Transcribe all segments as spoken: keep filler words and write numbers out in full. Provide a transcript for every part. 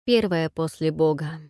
Первая после Бога.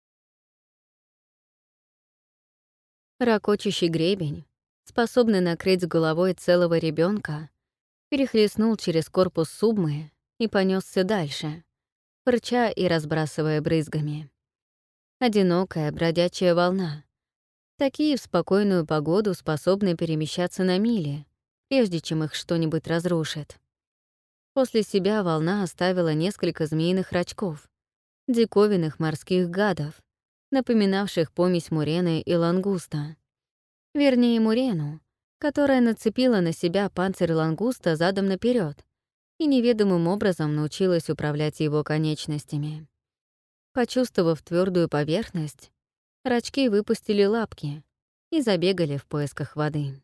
Ракочущий гребень, способный накрыть с головой целого ребенка, перехлестнул через корпус Субмы и понесся дальше, фырча и разбрасывая брызгами. Одинокая бродячая волна. Такие в спокойную погоду способны перемещаться на мили, прежде чем их что-нибудь разрушит. После себя волна оставила несколько змеиных рачков, диковинных морских гадов, напоминавших помесь мурены и лангуста. Вернее, мурену, которая нацепила на себя панцирь лангуста задом наперед и неведомым образом научилась управлять его конечностями. Почувствовав твердую поверхность, рачки выпустили лапки и забегали в поисках воды.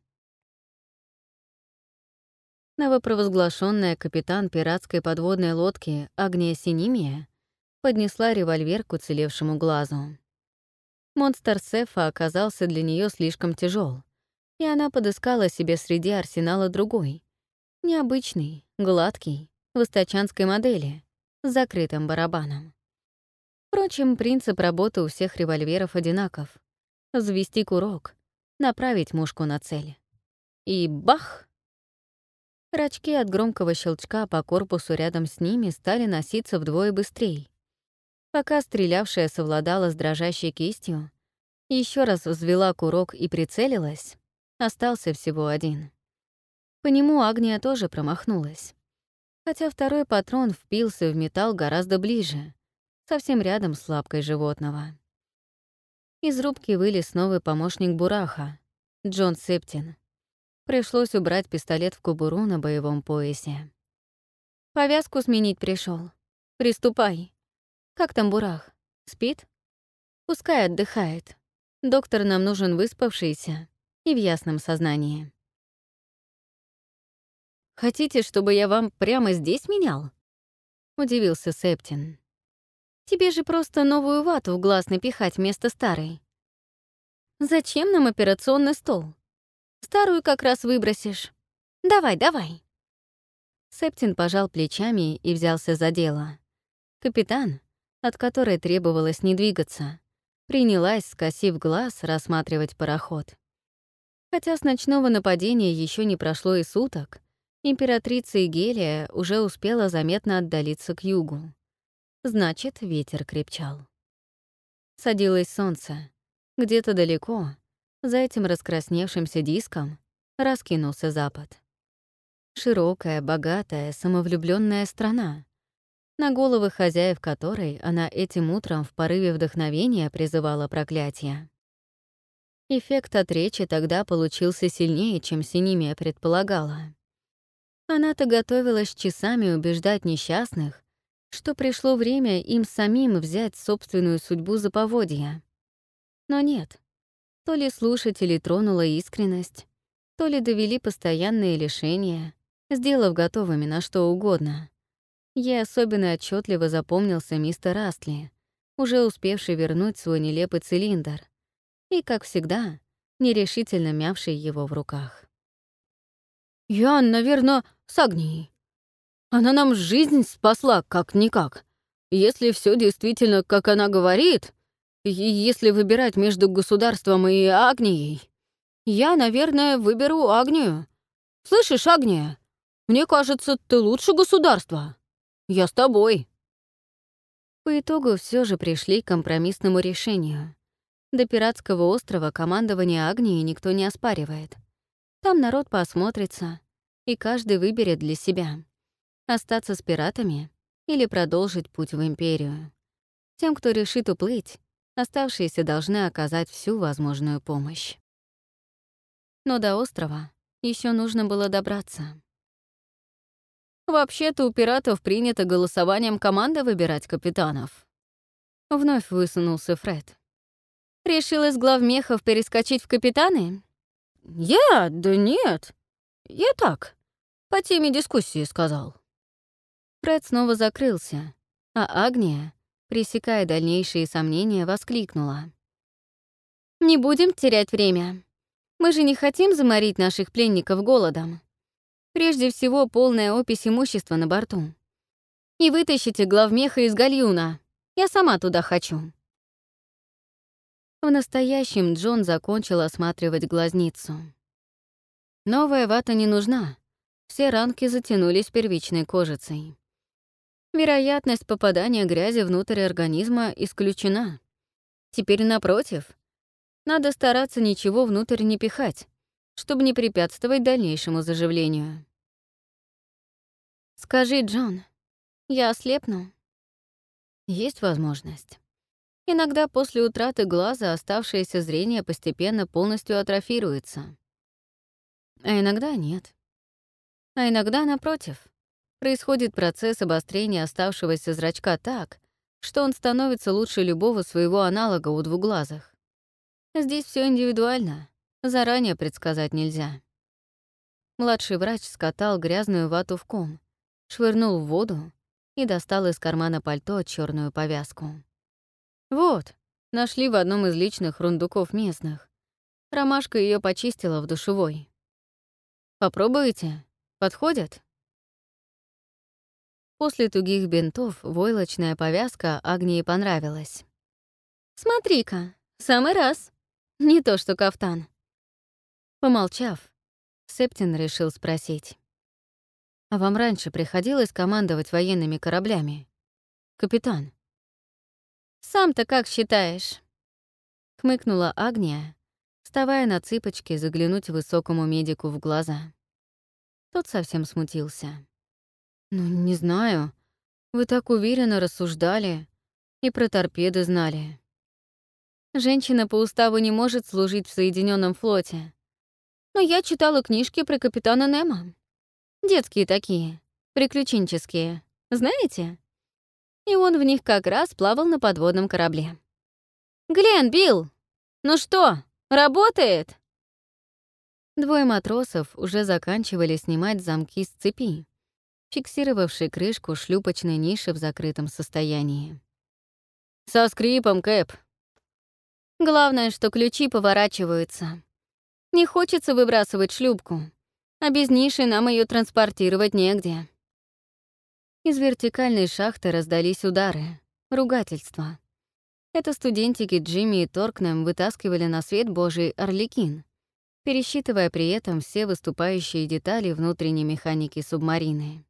Новопровозглашенная капитан пиратской подводной лодки Агния Синимия поднесла револьвер к уцелевшему глазу. Монстр Сефа оказался для нее слишком тяжел, и она подыскала себе среди арсенала другой, необычный, гладкий, восточанской модели, с закрытым барабаном. Впрочем, принцип работы у всех револьверов одинаков — взвести курок, направить мушку на цель. И бах! Рачки от громкого щелчка по корпусу рядом с ними стали носиться вдвое быстрее. Пока стрелявшая совладала с дрожащей кистью, еще раз взвела курок и прицелилась, остался всего один. По нему Агния тоже промахнулась. Хотя второй патрон впился в металл гораздо ближе, совсем рядом с лапкой животного. Из рубки вылез новый помощник Бураха, Джон Септин. Пришлось убрать пистолет в кобуру на боевом поясе. «Повязку сменить пришел. Приступай. Как там Бурах? Спит? Пускай отдыхает. Доктор нам нужен выспавшийся и в ясном сознании». «Хотите, чтобы я вам прямо здесь менял?» — удивился Септин. «Тебе же просто новую вату в глаз напихать вместо старой. Зачем нам операционный стол? Старую как раз выбросишь. Давай, давай». Септин пожал плечами и взялся за дело. Капитан, от которой требовалось не двигаться, принялась, скосив глаз, рассматривать пароход. Хотя с ночного нападения еще не прошло и суток, императрица Игелия уже успела заметно отдалиться к югу. Значит, ветер крепчал. Садилось солнце. Где-то далеко, за этим раскрасневшимся диском, раскинулся запад. Широкая, богатая, самовлюбленная страна, на головы хозяев которой она этим утром в порыве вдохновения призывала проклятие. Эффект от речи тогда получился сильнее, чем Синимия предполагала. Она-то готовилась часами убеждать несчастных, что пришло время им самим взять собственную судьбу за поводья. Но нет. То ли слушателей тронула искренность, то ли довели постоянные лишения, сделав готовыми на что угодно. Ей особенно отчетливо запомнился мистер Астли, уже успевший вернуть свой нелепый цилиндр, и, как всегда, нерешительно мявший его в руках. «Я, наверное, с Агнией. Она нам жизнь спасла, как-никак. Если все действительно, как она говорит, и если выбирать между государством и Агнией, я, наверное, выберу Агнию. Слышишь, Агния, мне кажется, ты лучше государства. Я с тобой». По итогу все же пришли к компромиссному решению. До пиратского острова командование Агнии никто не оспаривает. Там народ посмотрится, и каждый выберет для себя — остаться с пиратами или продолжить путь в Империю. Тем, кто решит уплыть, оставшиеся должны оказать всю возможную помощь. Но до острова еще нужно было добраться. «Вообще-то у пиратов принято голосованием команды выбирать капитанов». Вновь высунулся Фред. «Решил из главмехов перескочить в капитаны?» «Я? Да нет. Я так, по теме дискуссии сказал». Фред снова закрылся, а Агния, пресекая дальнейшие сомнения, воскликнула. «Не будем терять время. Мы же не хотим заморить наших пленников голодом. Прежде всего, полная опись имущества на борту. И вытащите главмеха из гальюна. Я сама туда хочу». В настоящем Джон закончил осматривать глазницу. Новая вата не нужна. Все ранки затянулись первичной кожицей. Вероятность попадания грязи внутрь организма исключена. Теперь, напротив, надо стараться ничего внутрь не пихать, чтобы не препятствовать дальнейшему заживлению. «Скажи, Джон, я ослепну?» Есть возможность. Иногда после утраты глаза оставшееся зрение постепенно полностью атрофируется. А иногда нет. А иногда, напротив, происходит процесс обострения оставшегося зрачка так, что он становится лучше любого своего аналога у двуглазых. Здесь все индивидуально, заранее предсказать нельзя. Младший врач скатал грязную вату в ком, швырнул в воду и достал из кармана пальто черную повязку. «Вот, нашли в одном из личных рундуков местных. Ромашка ее почистила в душевой. Попробуете? Подходят?» После тугих бинтов войлочная повязка Агнии понравилась. «Смотри-ка, самый раз. Не то что кафтан». Помолчав, Септин решил спросить. «А вам раньше приходилось командовать военными кораблями, капитан?» «Сам-то как считаешь?» — хмыкнула Агния, вставая на цыпочки заглянуть высокому медику в глаза. Тот совсем смутился. «Ну, не знаю. Вы так уверенно рассуждали и про торпеды знали». «Женщина по уставу не может служить в Соединенном флоте. Но я читала книжки про капитана Немо. Детские такие, приключенческие. Знаете? И он в них как раз плавал на подводном корабле. Глен, Билл! Ну что, работает?» Двое матросов уже заканчивали снимать замки с цепи, фиксировавшей крышку шлюпочной ниши в закрытом состоянии. «Со скрипом, Кэп». «Главное, что ключи поворачиваются. Не хочется выбрасывать шлюпку, а без ниши нам ее транспортировать негде». Из вертикальной шахты раздались удары, ругательства. Это студентики Джимми и Торкнем вытаскивали на свет Божий Орликин, пересчитывая при этом все выступающие детали внутренней механики субмарины.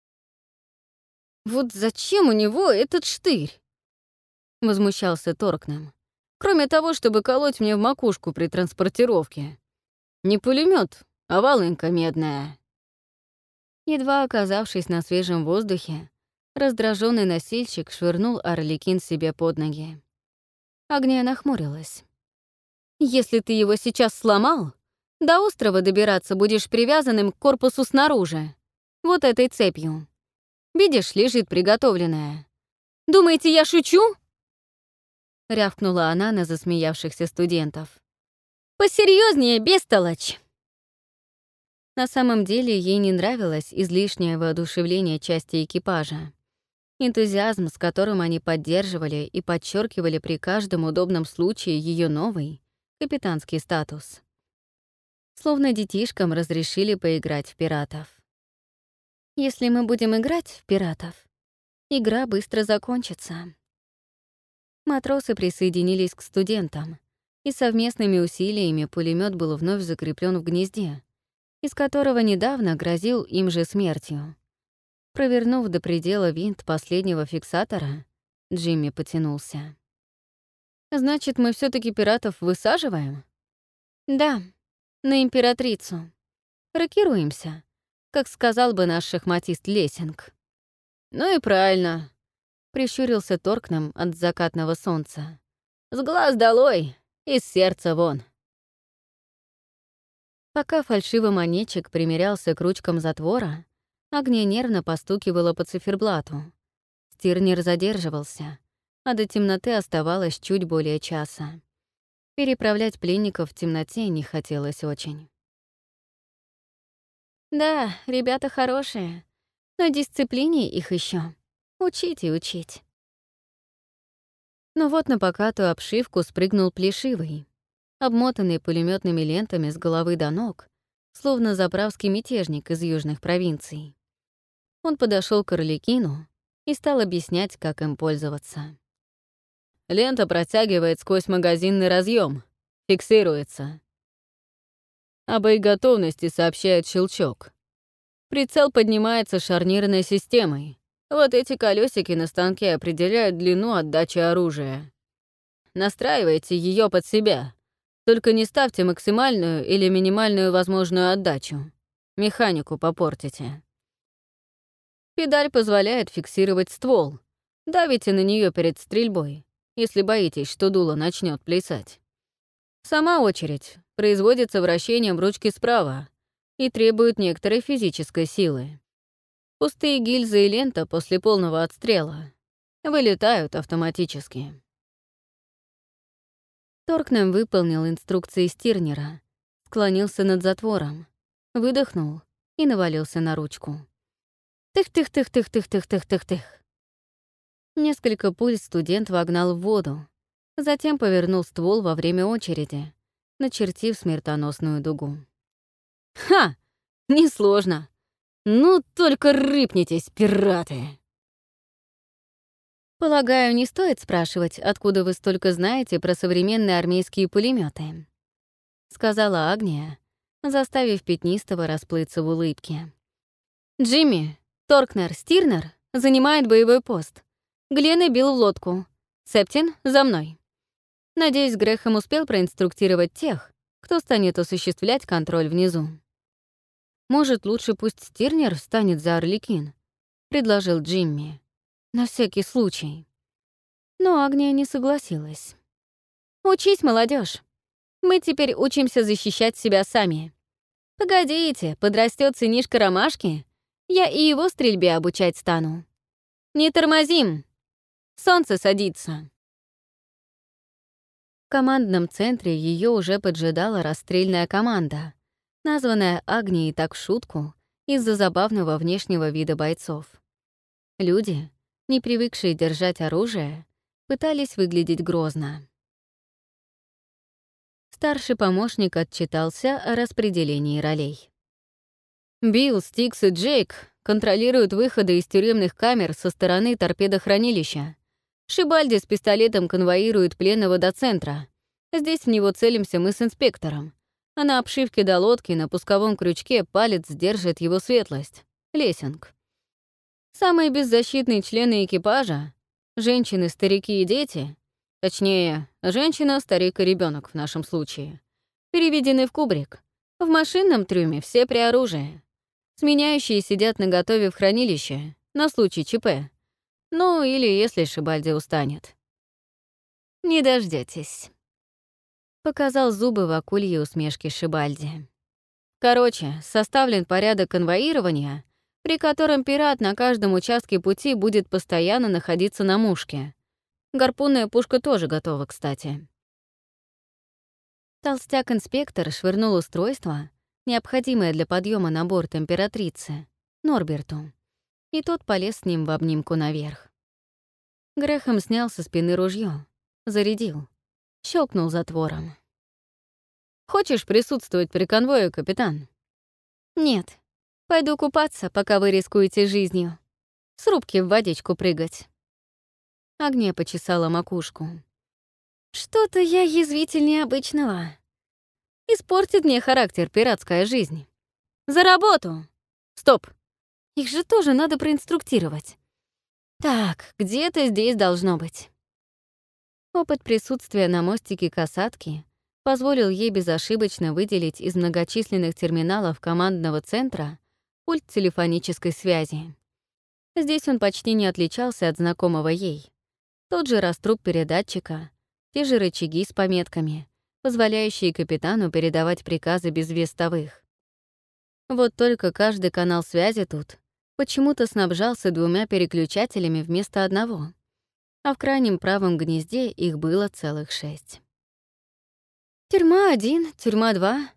«Вот зачем у него этот штырь?» — возмущался Торкнем. «Кроме того, чтобы колоть мне в макушку при транспортировке. Не пулемет, а волынка медная». Едва оказавшись на свежем воздухе, раздраженный носильщик швырнул Орликин себе под ноги. Агния нахмурилась. «Если ты его сейчас сломал, до острова добираться будешь привязанным к корпусу снаружи, вот этой цепью. Видишь, лежит приготовленная. Думаете, я шучу?» — рявкнула она на засмеявшихся студентов. «Посерьезнее, бестолочь!» На самом деле ей не нравилось излишнее воодушевление части экипажа. Энтузиазм, с которым они поддерживали и подчеркивали при каждом удобном случае ее новый, капитанский статус. Словно детишкам разрешили поиграть в пиратов. «Если мы будем играть в пиратов, игра быстро закончится». Матросы присоединились к студентам, и совместными усилиями пулемет был вновь закреплен в гнезде, из которого недавно грозил им же смертью. Провернув до предела винт последнего фиксатора, Джимми потянулся. «Значит, мы все таки пиратов высаживаем?» «Да, на императрицу. Рокируемся, как сказал бы наш шахматист Лессинг». «Ну и правильно», — прищурился Торкнем от закатного солнца. «С глаз долой, из сердца вон». Пока фальшивомонетчик примерялся к ручкам затвора, Агния нервно постукивала по циферблату. Стирнер задерживался, а до темноты оставалось чуть более часа. Переправлять пленников в темноте не хотелось очень. «Да, ребята хорошие, но дисциплине их еще учить и учить». Но вот на покатую обшивку спрыгнул Плешивый, обмотанный пулеметными лентами с головы до ног, словно заправский мятежник из южных провинций. Он подошел к Орликину и стал объяснять, как им пользоваться. Лента протягивает сквозь магазинный разъем, фиксируется. О боеготовности сообщает щелчок. Прицел поднимается шарнирной системой. Вот эти колесики на станке определяют длину отдачи оружия. Настраивайте ее под себя. Только не ставьте максимальную или минимальную возможную отдачу. Механику попортите. Педаль позволяет фиксировать ствол. Давите на нее перед стрельбой, если боитесь, что дуло начнет плясать. Сама очередь производится вращением ручки справа и требует некоторой физической силы. Пустые гильзы и лента после полного отстрела вылетают автоматически. Торкнем выполнил инструкции Стирнера, склонился над затвором, выдохнул и навалился на ручку. Тых-тых-тых-тых-тых-тых-тых-тых-тых. Несколько пуль студент вогнал в воду, затем повернул ствол во время очереди, начертив смертоносную дугу. «Ха! Несложно! Ну, только рыпнитесь, пираты!» «Полагаю, не стоит спрашивать, откуда вы столько знаете про современные армейские пулеметы, сказала Агния, заставив Пятнистого расплыться в улыбке. «Джимми, Торкнер, Стирнер занимает боевой пост. Гленн бил в лодку. Септин, за мной. Надеюсь, Грэхэм успел проинструктировать тех, кто станет осуществлять контроль внизу. Может, лучше пусть Стирнер встанет за Арлекин», — предложил Джимми. «На всякий случай». Но Агния не согласилась. «Учись, молодежь. Мы теперь учимся защищать себя сами. Погодите, подрастет сынишка Ромашки, я и его стрельбе обучать стану. Не тормозим. Солнце садится». В командном центре ее уже поджидала расстрельная команда, названная Агнией так в шутку из-за забавного внешнего вида бойцов. Люди, не привыкшие держать оружие, пытались выглядеть грозно. Старший помощник отчитался о распределении ролей. Билл, Стикс и Джейк контролируют выходы из тюремных камер со стороны торпедохранилища. Шибальди с пистолетом конвоирует пленного до центра. Здесь в него целимся мы с инспектором. А на обшивке до лодки на пусковом крючке палец держит его светлость — Лессинг. Самые беззащитные члены экипажа — женщины, старики и дети, точнее, женщина, старик и ребенок в нашем случае, переведены в кубрик. В машинном трюме все при оружии. Сменяющие сидят наготове в хранилище на случай ЧП. Ну, или если Шибальди устанет. «Не дождётесь», — показал зубы в акулье усмешке Шибальди. Короче, составлен порядок конвоирования, при котором пират на каждом участке пути будет постоянно находиться на мушке. Гарпунная пушка тоже готова, кстати. Толстяк-инспектор швырнул устройство, необходимое для подъема на борт императрицы, Норберту, и тот полез с ним в обнимку наверх. Грэхэм снял со спины ружье, зарядил, щелкнул затвором. «Хочешь присутствовать при конвое, капитан?» «Нет. Пойду купаться, пока вы рискуете жизнью. С рубки в водичку прыгать». Агния почесала макушку. «Что-то я язвительнее обычного. Испортит мне характер пиратская жизнь. За работу! Стоп! Их же тоже надо проинструктировать. Так, где-то здесь должно быть». Опыт присутствия на мостике касатки позволил ей безошибочно выделить из многочисленных терминалов командного центра пульт телефонической связи. Здесь он почти не отличался от знакомого ей. Тот же раструб передатчика, те же рычаги с пометками, позволяющие капитану передавать приказы без вестовых. Вот только каждый канал связи тут почему-то снабжался двумя переключателями вместо одного, а в крайнем правом гнезде их было целых шесть. «Тюрьма один, тюрьма два».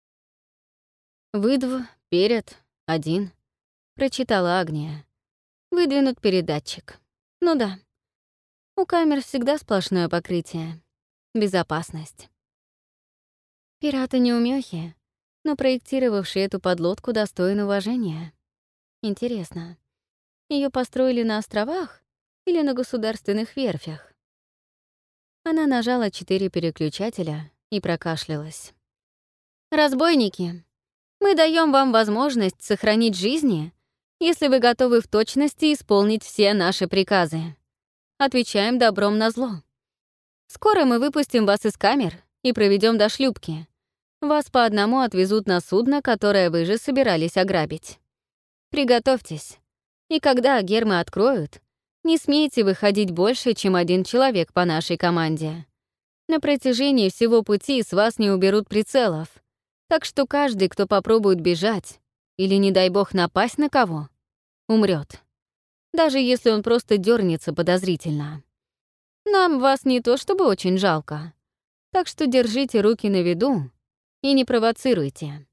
«Выдв, перед, один», — прочитала Агния. «Выдвинут передатчик. Ну да. У камер всегда сплошное покрытие. Безопасность». Пираты неумехи, но проектировавший эту подлодку достоин уважения. Интересно, ее построили на островах или на государственных верфях? Она нажала четыре переключателя и прокашлялась. «Разбойники, мы даем вам возможность сохранить жизни, если вы готовы в точности исполнить все наши приказы. Отвечаем добром на зло. Скоро мы выпустим вас из камер и проведем до шлюпки. Вас по одному отвезут на судно, которое вы же собирались ограбить. Приготовьтесь. И когда гермы откроют, не смейте выходить больше, чем один человек по нашей команде. На протяжении всего пути с вас не уберут прицелов, так что каждый, кто попробует бежать или, не дай бог, напасть на кого, умрет. Даже если он просто дернется подозрительно. Нам вас не то чтобы очень жалко, так что держите руки на виду и не провоцируйте.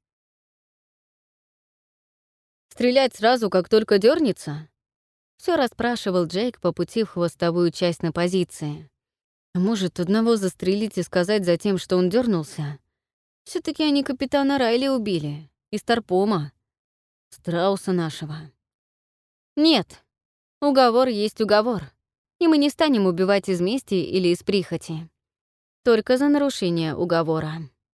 Стрелять сразу, как только дернется? Все расспрашивал Джейк по пути в хвостовую часть на позиции. А может, одного застрелить и сказать затем, что он дернулся? все таки они капитана Райли убили, из Тарпома, страуса нашего. Нет, уговор есть уговор, и мы не станем убивать из мести или из прихоти. Только за нарушение уговора.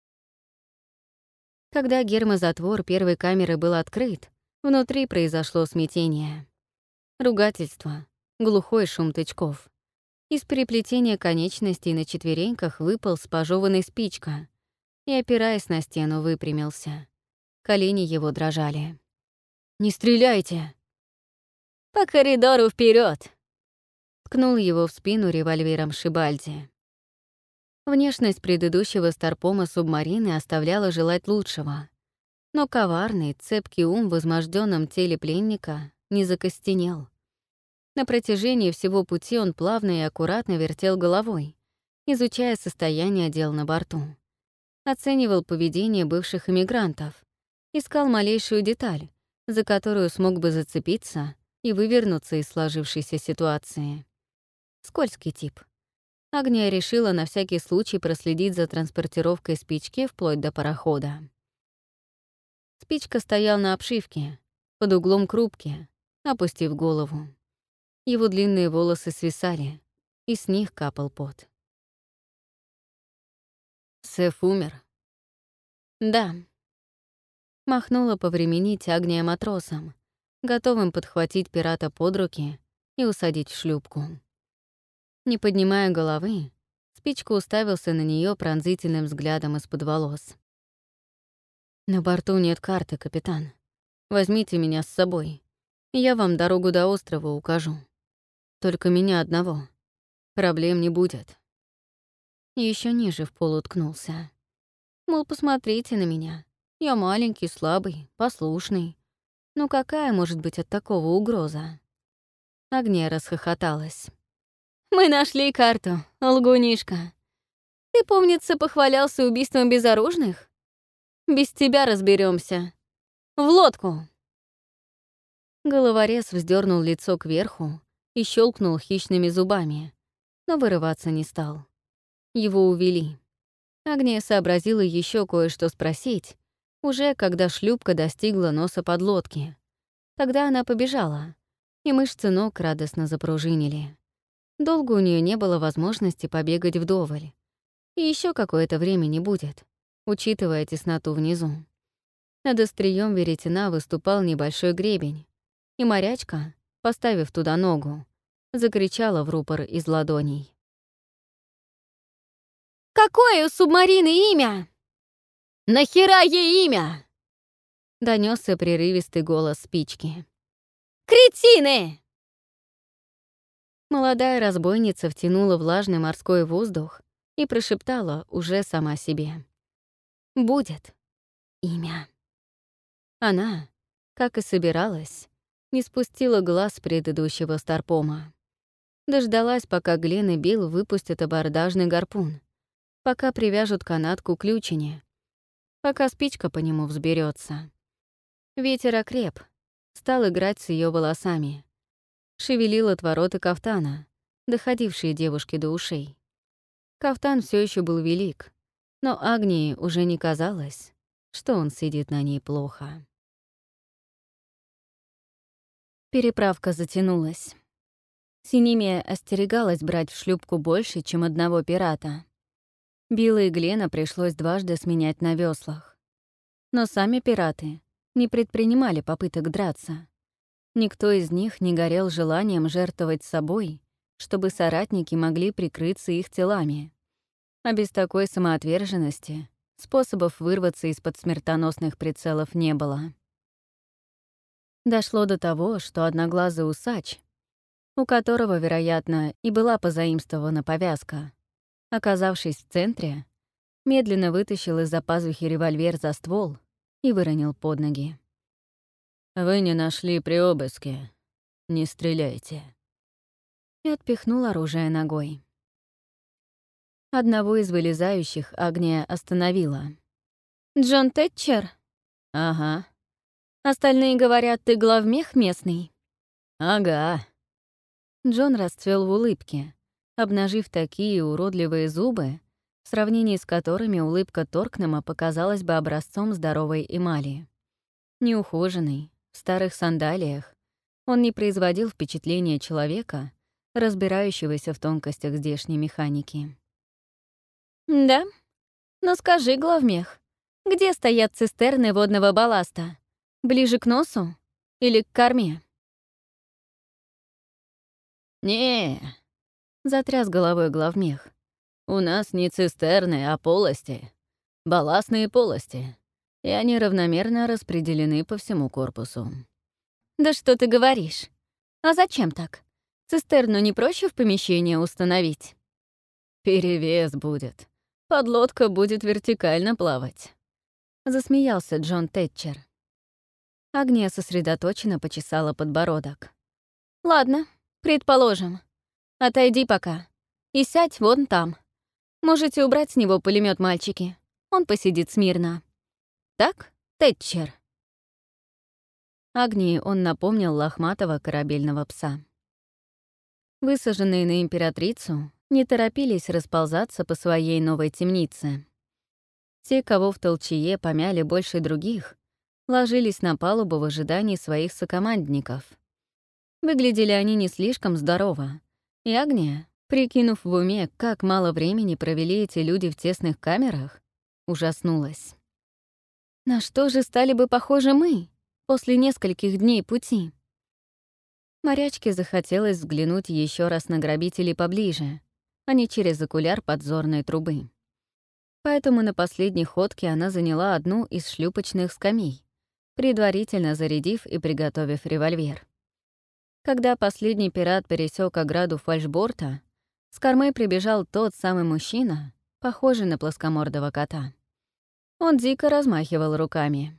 Когда гермозатвор первой камеры был открыт, внутри произошло смятение. Ругательство, глухой шум тычков. Из переплетения конечностей на четвереньках выполз пожёванный спичка и, опираясь на стену, выпрямился. Колени его дрожали. «Не стреляйте!» «По коридору вперед! Ткнул его в спину револьвером Шибальди. Внешность предыдущего старпома субмарины оставляла желать лучшего. Но коварный, цепкий ум в возмождённом теле пленника не закостенел. На протяжении всего пути он плавно и аккуратно вертел головой, изучая состояние дел на борту. Оценивал поведение бывших эмигрантов, искал малейшую деталь, за которую смог бы зацепиться и вывернуться из сложившейся ситуации. Скользкий тип. Агния решила на всякий случай проследить за транспортировкой спички вплоть до парохода. Спичка стоял на обшивке, под углом к рубке, опустив голову. Его длинные волосы свисали, и с них капал пот. Сэф умер. Да. Махнула повременить Агния матросом, готовым подхватить пирата под руки и усадить в шлюпку. Не поднимая головы, спичка уставился на нее пронзительным взглядом из-под волос. «На борту нет карты, капитан. Возьмите меня с собой, и я вам дорогу до острова укажу. Только меня одного. Проблем не будет». Еще ниже в пол уткнулся. Мол, посмотрите на меня. Я маленький, слабый, послушный. Ну какая может быть от такого угроза? Агния расхохоталась. «Мы нашли карту, лгунишка. Ты, помнится, похвалялся убийством безоружных? Без тебя разберемся. В лодку!» Головорез вздернул лицо кверху и щелкнул хищными зубами, но вырываться не стал. Его увели. Агния сообразила еще кое-что спросить, уже когда шлюпка достигла носа подлодки. Тогда она побежала, и мышцы ног радостно запружинили. Долго у нее не было возможности побегать вдоволь. И еще какое-то время не будет, учитывая тесноту внизу. Над острием веретена выступал небольшой гребень, и морячка, поставив туда ногу, закричала в рупор из ладоней. «Какое у субмарины имя?» «Нахера ей имя?» — донесся прерывистый голос спички. «Кретины!» Молодая разбойница втянула влажный морской воздух и прошептала уже сама себе. «Будет имя». Она, как и собиралась, не спустила глаз предыдущего старпома. Дождалась, пока Глен и Билл выпустят абордажный гарпун, пока привяжут канатку к ключине, пока спичка по нему взберется. Ветер окреп, стал играть с ее волосами, шевелил отвороты кафтана, доходившие девушке до ушей. Кафтан все еще был велик, но Агнии уже не казалось, что он сидит на ней плохо. Переправка затянулась. Синемия остерегалась брать в шлюпку больше, чем одного пирата. Билла и Глена пришлось дважды сменять на веслах. Но сами пираты не предпринимали попыток драться. Никто из них не горел желанием жертвовать собой, чтобы соратники могли прикрыться их телами. А без такой самоотверженности способов вырваться из-под смертоносных прицелов не было. Дошло до того, что одноглазый усач, у которого, вероятно, и была позаимствована повязка, оказавшись в центре, медленно вытащил из-за пазухи револьвер за ствол и выронил под ноги. «Вы не нашли при обыске. Не стреляйте». И отпихнул оружие ногой. Одного из вылезающих Агния остановила. «Джон Тэтчер?» «Ага». «Остальные говорят, ты главмех местный?» «Ага». Джон расцвел в улыбке, обнажив такие уродливые зубы, в сравнении с которыми улыбка Торкнема показалась бы образцом здоровой эмали. Неухоженный, в старых сандалиях, он не производил впечатления человека, разбирающегося в тонкостях здешней механики. «Да? Но скажи, главмех, где стоят цистерны водного балласта? Ближе к носу или к корме?» «Не», — затряс головой главмех. «У нас не цистерны, а полости. Балластные полости. И они равномерно распределены по всему корпусу». «Да что ты говоришь? А зачем так? Цистерну не проще в помещение установить?» «Перевес будет. Подлодка будет вертикально плавать», — засмеялся Джон Тэтчер. Агния сосредоточенно почесала подбородок. «Ладно, предположим. Отойди пока. И сядь вон там. Можете убрать с него пулемет, мальчики. Он посидит смирно. Так, Тэтчер?» Агнии он напомнил лохматого корабельного пса. Высаженные на императрицу не торопились расползаться по своей новой темнице. Те, кого в толчее помяли больше других, ложились на палубу в ожидании своих сокомандников. Выглядели они не слишком здорово, и Агния, прикинув в уме, как мало времени провели эти люди в тесных камерах, ужаснулась. На что же стали бы похожи мы после нескольких дней пути? Морячке захотелось взглянуть еще раз на грабителей поближе, а не через окуляр подзорной трубы. Поэтому на последней ходке она заняла одну из шлюпочных скамей, предварительно зарядив и приготовив револьвер. Когда последний пират пересек ограду фальшборта, с кормы прибежал тот самый мужчина, похожий на плоскомордого кота. Он дико размахивал руками.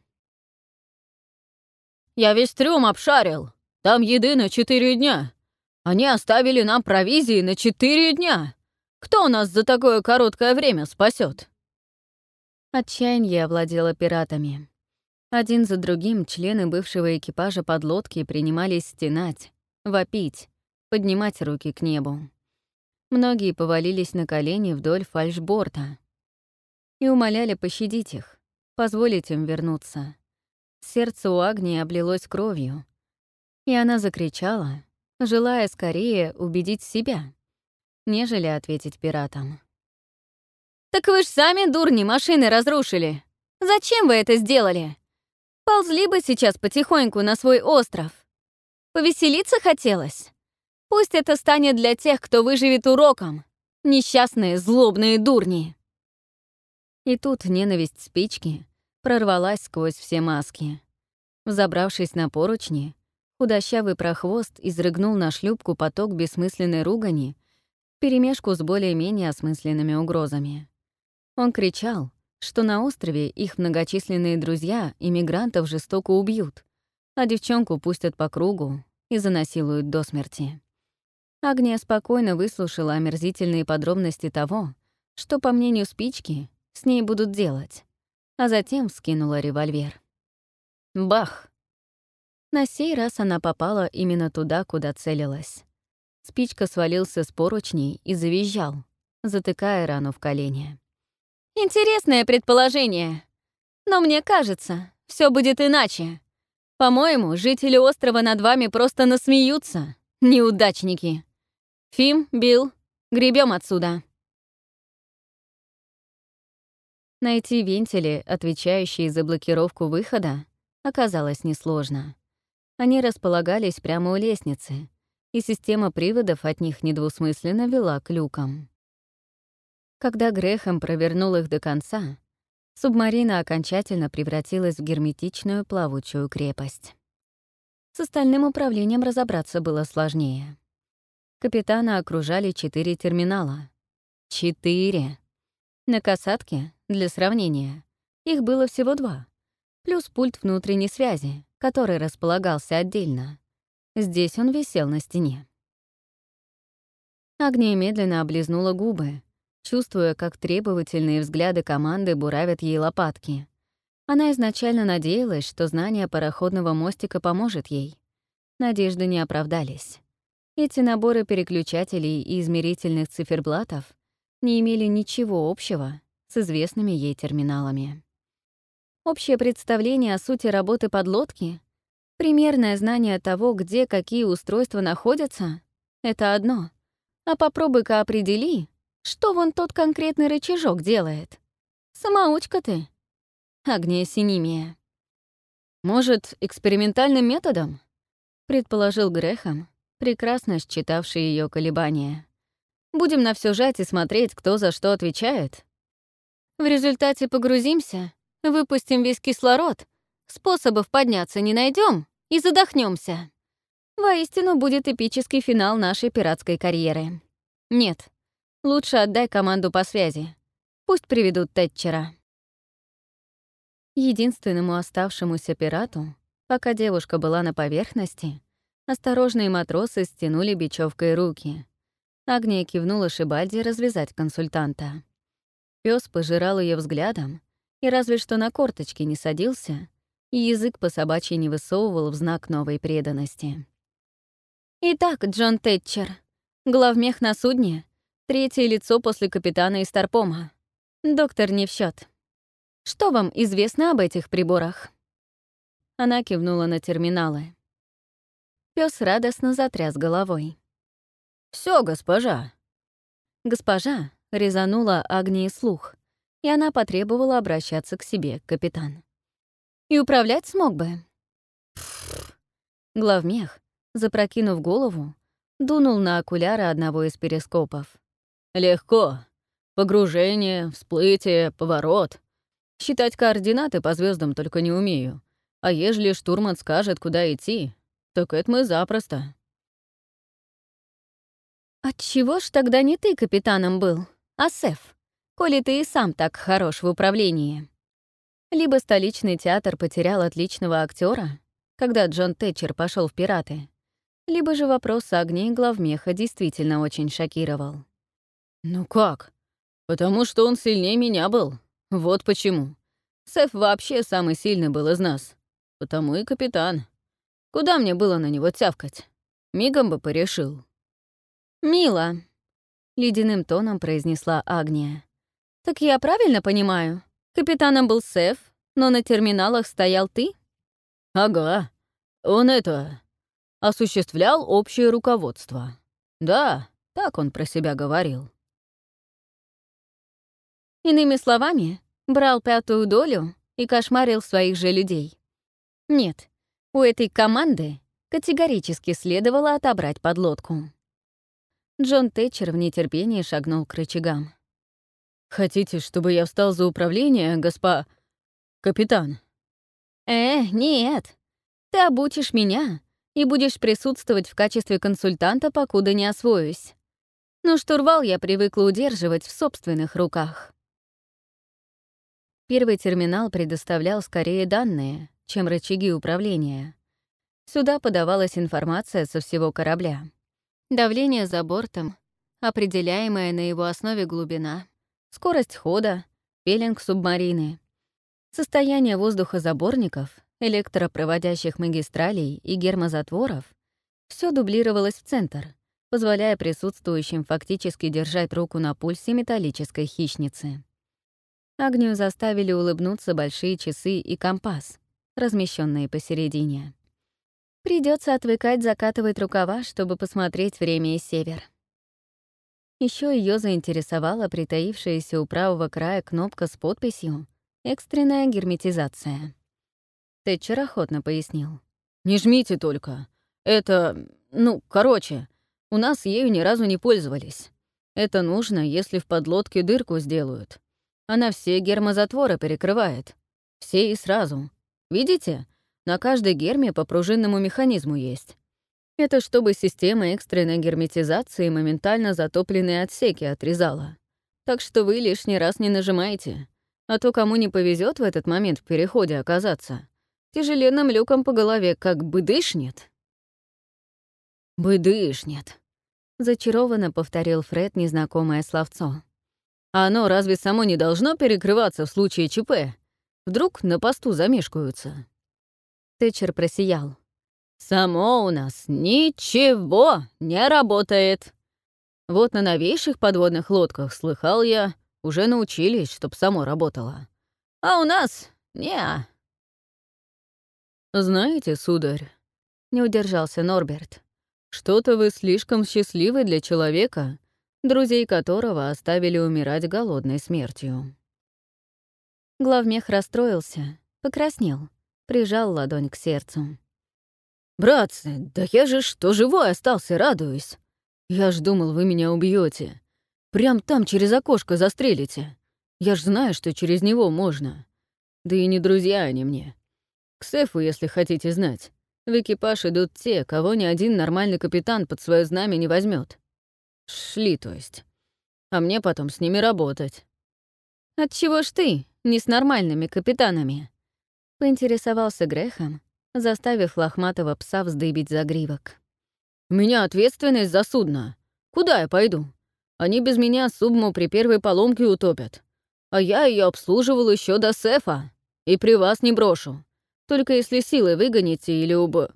«Я весь трюм обшарил! Там еды на четыре дня! Они оставили нам провизии на четыре дня! Кто нас за такое короткое время спасет? Отчаяние овладело пиратами. Один за другим члены бывшего экипажа подлодки принимались стенать, вопить, поднимать руки к небу. Многие повалились на колени вдоль фальшборта и умоляли пощадить их, позволить им вернуться. Сердце у Агнии облилось кровью, и она закричала, желая скорее убедить себя, нежели ответить пиратам. «Так вы ж сами, дурни, машины разрушили! Зачем вы это сделали? Ползли бы сейчас потихоньку на свой остров. Повеселиться хотелось? Пусть это станет для тех, кто выживет уроком. Несчастные, злобные дурни!» И тут ненависть спички прорвалась сквозь все маски. Взобравшись на поручни, худощавый прохвост изрыгнул на шлюпку поток бессмысленной ругани вперемешку с более-менее осмысленными угрозами. Он кричал, что на острове их многочисленные друзья иммигрантов жестоко убьют, а девчонку пустят по кругу и занасилуют до смерти. Агния спокойно выслушала омерзительные подробности того, что, по мнению спички, с ней будут делать, а затем вскинула револьвер. Бах! На сей раз она попала именно туда, куда целилась. Спичка свалился с поручней и завизжал, затыкая рану в колене. «Интересное предположение. Но мне кажется, все будет иначе. По-моему, жители острова над вами просто насмеются, неудачники. Фим, Билл, гребем отсюда. Найти вентили, отвечающие за блокировку выхода, оказалось несложно. Они располагались прямо у лестницы, и система приводов от них недвусмысленно вела к люкам. Когда Грэхэм провернул их до конца, субмарина окончательно превратилась в герметичную плавучую крепость. С остальным управлением разобраться было сложнее. Капитана окружали четыре терминала. Четыре! На касатке, для сравнения, их было всего два, плюс пульт внутренней связи, который располагался отдельно. Здесь он висел на стене. Агния медленно облизнула губы, чувствуя, как требовательные взгляды команды буравят ей лопатки. Она изначально надеялась, что знание пароходного мостика поможет ей. Надежды не оправдались. Эти наборы переключателей и измерительных циферблатов не имели ничего общего с известными ей терминалами. Общее представление о сути работы подлодки, примерное знание того, где какие устройства находятся — это одно. А попробуй-ка определи, что вон тот конкретный рычажок делает. Самоучка ты. Агния Синимия. «Может, экспериментальным методом?» — предположил Грэхэм, прекрасно считавший ее колебания. «Будем на все жать и смотреть, кто за что отвечает. В результате погрузимся, выпустим весь кислород, способов подняться не найдем и задохнемся. Воистину будет эпический финал нашей пиратской карьеры. Нет, лучше отдай команду по связи. Пусть приведут Тэтчера». Единственному оставшемуся пирату, пока девушка была на поверхности, осторожные матросы стянули бечевкой руки. Агния кивнула Шибальди развязать консультанта. Пёс пожирал ее взглядом и разве что на корточки не садился, и язык по собачьи не высовывал в знак новой преданности. «Итак, Джон Тэтчер, главмех на судне, третье лицо после капитана и старпома. Доктор не в счет. Что вам известно об этих приборах?» Она кивнула на терминалы. Пёс радостно затряс головой. Все, госпожа». Госпожа резанула Агнии слух, и она потребовала обращаться к себе, капитан. «И управлять смог бы?» Пфф. Главмех, запрокинув голову, дунул на окуляры одного из перископов. «Легко. Погружение, всплытие, поворот. Считать координаты по звездам только не умею. А ежели штурман скажет, куда идти, так это мы запросто». «Отчего ж тогда не ты капитаном был, а Сеф, коли ты и сам так хорош в управлении?» Либо столичный театр потерял отличного актера, когда Джон Тэтчер пошел в пираты, либо же вопрос Агнии главмеха действительно очень шокировал. «Ну как? Потому что он сильнее меня был. Вот почему. Сеф вообще самый сильный был из нас. Потому и капитан. Куда мне было на него тявкать? Мигом бы порешил». «Мило», — ледяным тоном произнесла Агния. «Так я правильно понимаю? Капитаном был Сеф, но на терминалах стоял ты?» «Ага. Он это... осуществлял общее руководство. Да, так он про себя говорил». Иными словами, брал пятую долю и кошмарил своих же людей. Нет, у этой команды категорически следовало отобрать подлодку. Джон Тэтчер в нетерпении шагнул к рычагам. «Хотите, чтобы я встал за управление, госпо... капитан?» «Э, нет. Ты обучишь меня и будешь присутствовать в качестве консультанта, покуда не освоюсь. Но штурвал я привыкла удерживать в собственных руках». Первый терминал предоставлял скорее данные, чем рычаги управления. Сюда подавалась информация со всего корабля. Давление за бортом, определяемая на его основе глубина, скорость хода, пеленг субмарины, состояние воздухозаборников, электропроводящих магистралей и гермозатворов — все дублировалось в центр, позволяя присутствующим фактически держать руку на пульсе металлической хищницы. Агнию заставили улыбнуться большие часы и компас, размещенные посередине. Придется отвыкать закатывать рукава, чтобы посмотреть время и север. Еще ее заинтересовала притаившаяся у правого края кнопка с подписью «Экстренная герметизация». Тэтчер охотно пояснил. «Не жмите только. Это... ну, короче, у нас ею ни разу не пользовались. Это нужно, если в подлодке дырку сделают. Она все гермозатворы перекрывает. Все и сразу. Видите? На каждой герме по пружинному механизму есть. Это чтобы система экстренной герметизации моментально затопленные отсеки отрезала. Так что вы лишний раз не нажимайте. А то кому не повезет в этот момент в переходе оказаться. Тяжеленным люком по голове как быдышнет». «Быдышнет», — зачарованно повторил Фред незнакомое словцо. «А оно разве само не должно перекрываться в случае ЧП? Вдруг на посту замешкаются?» Тэтчер просиял. «Само у нас ничего не работает. Вот на новейших подводных лодках, слыхал я, уже научились, чтоб само работало. А у нас неа». «Знаете, сударь», — не удержался Норберт, «что-то вы слишком счастливы для человека, друзей которого оставили умирать голодной смертью». Главмех расстроился, покраснел, прижал ладонь к сердцу. «Братцы, да я же что живой остался, радуюсь. Я ж думал, вы меня убьете. Прям там через окошко застрелите. Я ж знаю, что через него можно. Да и не друзья они мне. К Сефу, если хотите знать, в экипаж идут те, кого ни один нормальный капитан под свое знамя не возьмет. Шли, то есть. А мне потом с ними работать». «Отчего ж ты не с нормальными капитанами?» — поинтересовался Грэхэм, заставив лохматого пса вздыбить загривок. «У меня ответственность за судно. Куда я пойду? Они без меня субму при первой поломке утопят. А я ее обслуживал еще до Сефа. И при вас не брошу. Только если силой выгоните или уб...»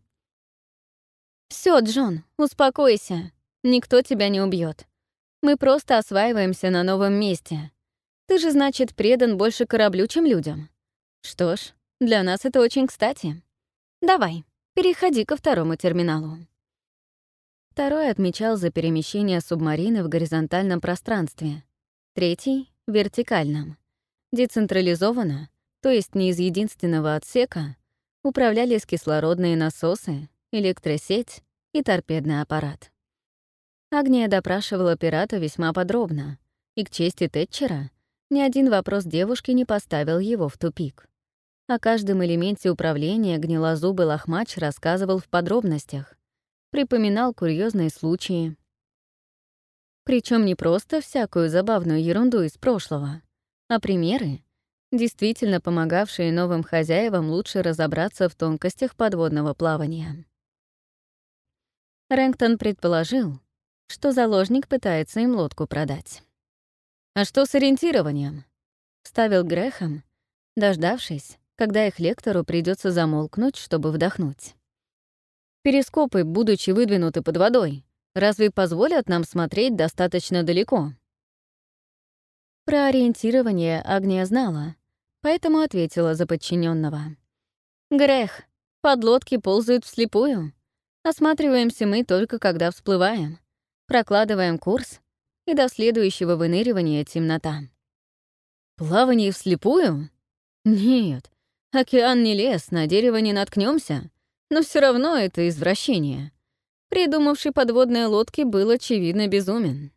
«Всё, Джон, успокойся. Никто тебя не убьет. Мы просто осваиваемся на новом месте. Ты же, значит, предан больше кораблю, чем людям. Что ж, для нас это очень кстати. Давай, переходи ко второму терминалу». Второй отмечал за перемещение субмарины в горизонтальном пространстве. Третий — в вертикальном. Децентрализованно, то есть не из единственного отсека, управлялись кислородные насосы, электросеть и торпедный аппарат. Агния допрашивала пирата весьма подробно, и, к чести Тэтчера, ни один вопрос девушки не поставил его в тупик. О каждом элементе управления гнилозубый лохмач рассказывал в подробностях, припоминал курьезные случаи. Причем не просто всякую забавную ерунду из прошлого, а примеры, действительно помогавшие новым хозяевам лучше разобраться в тонкостях подводного плавания. Рэнктон предположил, что заложник пытается им лодку продать. «А что с ориентированием?» — вставил Грэхэм, дождавшись, когда их лектору придется замолкнуть, чтобы вдохнуть. «Перископы, будучи выдвинуты под водой, разве позволят нам смотреть достаточно далеко?» Про ориентирование Агния знала, поэтому ответила за подчиненного. «Грех, подлодки ползают вслепую. Осматриваемся мы только когда всплываем, прокладываем курс, и до следующего выныривания темнота». «Плавание вслепую? Нет, океан не лес, на дерево не наткнемся, но все равно это извращение. Придумавший подводные лодки был, очевидно, безумен».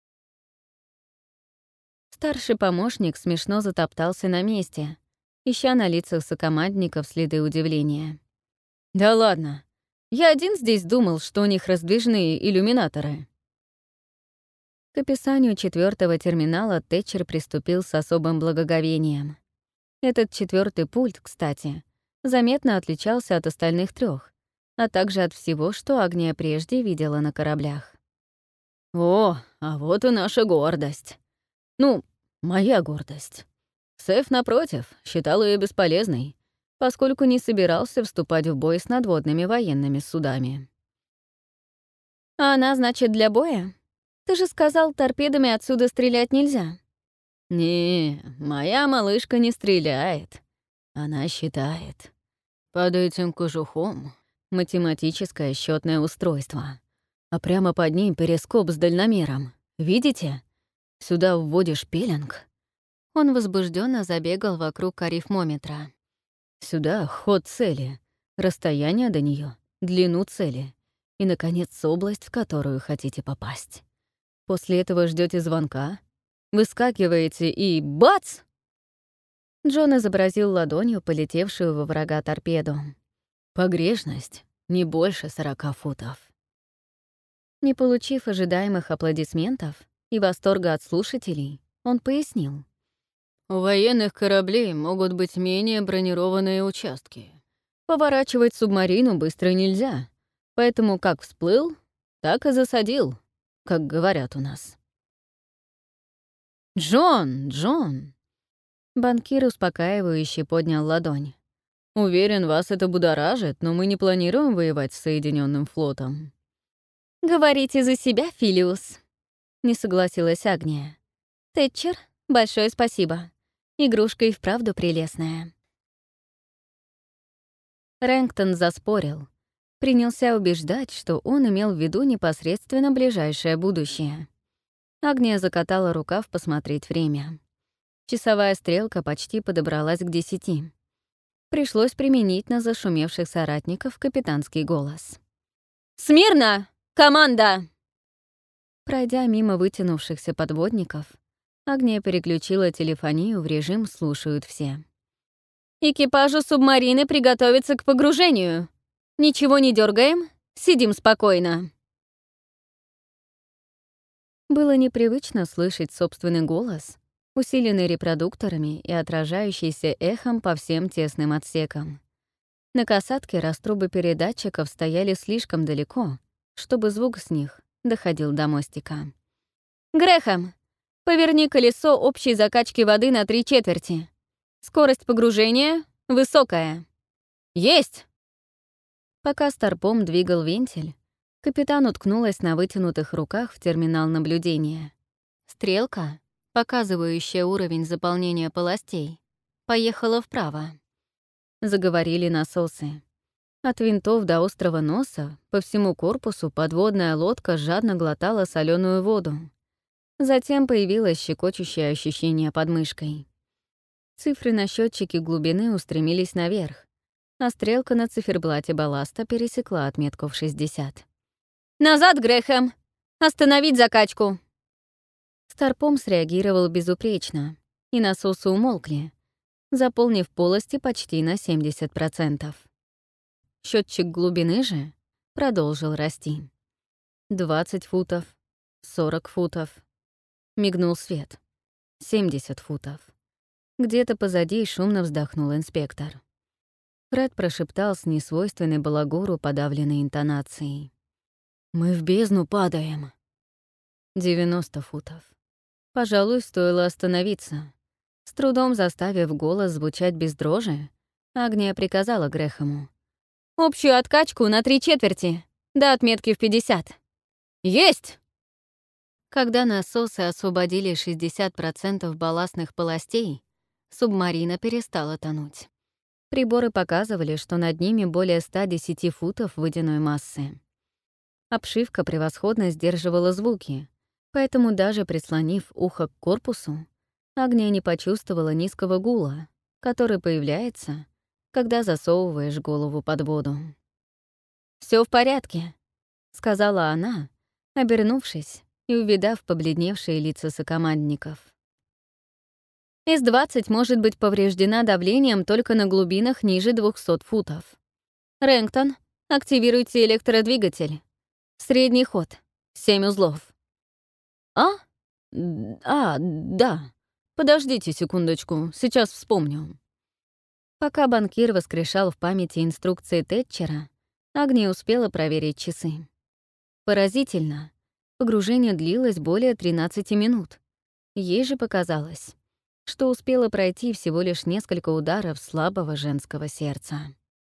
Старший помощник смешно затоптался на месте, ища на лицах сокомандников следы удивления. «Да ладно, я один здесь думал, что у них раздвижные иллюминаторы». К описанию четвертого терминала Тэтчер приступил с особым благоговением. Этот четвертый пульт, кстати, заметно отличался от остальных трех, а также от всего, что Агния прежде видела на кораблях. «О, а вот и наша гордость. Ну, моя гордость. Сэф, напротив, считал ее бесполезной, поскольку не собирался вступать в бой с надводными военными судами». «А она, значит, для боя? Ты же сказал, торпедами отсюда стрелять нельзя». «Не, моя малышка не стреляет. Она считает. Под этим кожухом математическое счетное устройство, а прямо под ним перископ с дальномером. Видите? Сюда вводишь пеленг». Он возбужденно забегал вокруг арифмометра. «Сюда ход цели, расстояние до нее, длину цели и, наконец, область, в которую хотите попасть. После этого ждете звонка, выскакиваете и — бац!» Джон изобразил ладонью полетевшую во врага торпеду. «Погрешность не больше сорока футов». Не получив ожидаемых аплодисментов и восторга от слушателей, он пояснил. «У военных кораблей могут быть менее бронированные участки. Поворачивать субмарину быстро нельзя, поэтому как всплыл, так и засадил, как говорят у нас». «Джон, Джон!» Банкир успокаивающе поднял ладонь. «Уверен, вас это будоражит, но мы не планируем воевать с Соединенным флотом». «Говорите за себя, Филиус», — не согласилась Агния. «Тэтчер, большое спасибо. Игрушка и вправду прелестная». Рэнктон заспорил. Принялся убеждать, что он имел в виду непосредственно ближайшее будущее. Агния закатала рукав посмотреть время. Часовая стрелка почти подобралась к десяти. Пришлось применить на зашумевших соратников капитанский голос. «Смирно! Команда!» Пройдя мимо вытянувшихся подводников, Агния переключила телефонию в режим «Слушают все». «Экипажу субмарины приготовиться к погружению. Ничего не дергаем, сидим спокойно». Было непривычно слышать собственный голос, усиленный репродукторами и отражающийся эхом по всем тесным отсекам. На касатке раструбы передатчиков стояли слишком далеко, чтобы звук с них доходил до мостика. «Грэхэм, поверни колесо общей закачки воды на три четверти. Скорость погружения высокая». «Есть!» Пока Старпом двигал вентиль, капитан уткнулась на вытянутых руках в терминал наблюдения. Стрелка, показывающая уровень заполнения полостей, поехала вправо. Заговорили насосы. От винтов до острого носа по всему корпусу подводная лодка жадно глотала соленую воду. Затем появилось щекочущее ощущение под мышкой. Цифры на счетчике глубины устремились наверх, а стрелка на циферблате балласта пересекла отметку в шестьдесят. «Назад, Грэхэм! Остановить закачку!» Старпом среагировал безупречно, и насосы умолкли, заполнив полости почти на семьдесят процентов. Счетчик глубины же продолжил расти. двадцать футов, сорок футов. Мигнул свет. семьдесят футов. Где-то позади шумно вздохнул инспектор. Фред прошептал с несвойственной балагуру подавленной интонацией. «Мы в бездну падаем». девяносто футов. Пожалуй, стоило остановиться. С трудом заставив голос звучать без дрожи, Агния приказала Грэхэму. «Общую откачку на три четверти, до отметки в пятьдесят». «Есть!» Когда насосы освободили шестьдесят процентов балластных полостей, субмарина перестала тонуть. Приборы показывали, что над ними более ста десяти футов водяной массы. Обшивка превосходно сдерживала звуки, поэтому даже прислонив ухо к корпусу, Агния не почувствовала низкого гула, который появляется, когда засовываешь голову под воду. «Всё в порядке», — сказала она, обернувшись и увидав побледневшие лица сокомандников. эс двадцать может быть повреждена давлением только на глубинах ниже двухсот футов. Рэнктон, активируйте электродвигатель. Средний ход. Семь узлов. А? А, да. Подождите секундочку, сейчас вспомню. Пока банкир воскрешал в памяти инструкции Тэтчера, Агния успела проверить часы. Поразительно. Погружение длилось более тринадцати минут. Ей же показалось, что успела пройти всего лишь несколько ударов слабого женского сердца.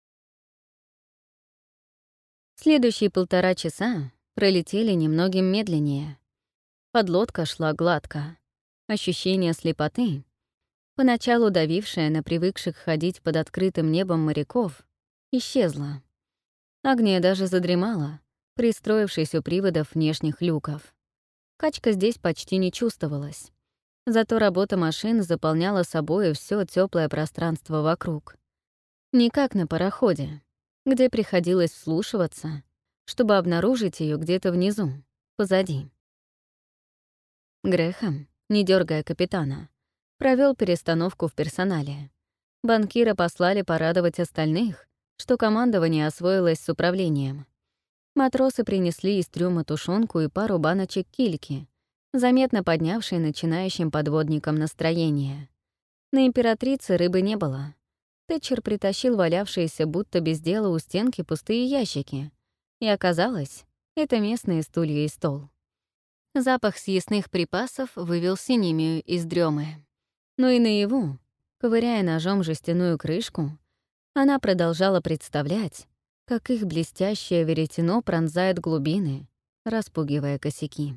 Следующие полтора часа пролетели немногим медленнее. Подлодка шла гладко. Ощущение слепоты, поначалу давившее на привыкших ходить под открытым небом моряков, исчезло. Агния даже задремала, пристроившись у приводов внешних люков. Качка здесь почти не чувствовалась. Зато работа машин заполняла собой все теплое пространство вокруг. Не как на пароходе, где приходилось вслушиваться, чтобы обнаружить ее где-то внизу, позади. Грэхэм, не дергая капитана, провел перестановку в персонале. Банкира послали порадовать остальных, что командование освоилось с управлением. Матросы принесли из трюма тушенку и пару баночек кильки, заметно поднявшей начинающим подводникам настроение. На императрице рыбы не было. Тэтчер притащил валявшиеся будто без дела у стенки пустые ящики. И оказалось, это местные стулья и стол. Запах съестных припасов вывел Синемию из дрёмы. Но и наяву, ковыряя ножом жестяную крышку, она продолжала представлять, как их блестящее веретено пронзает глубины, распугивая косяки.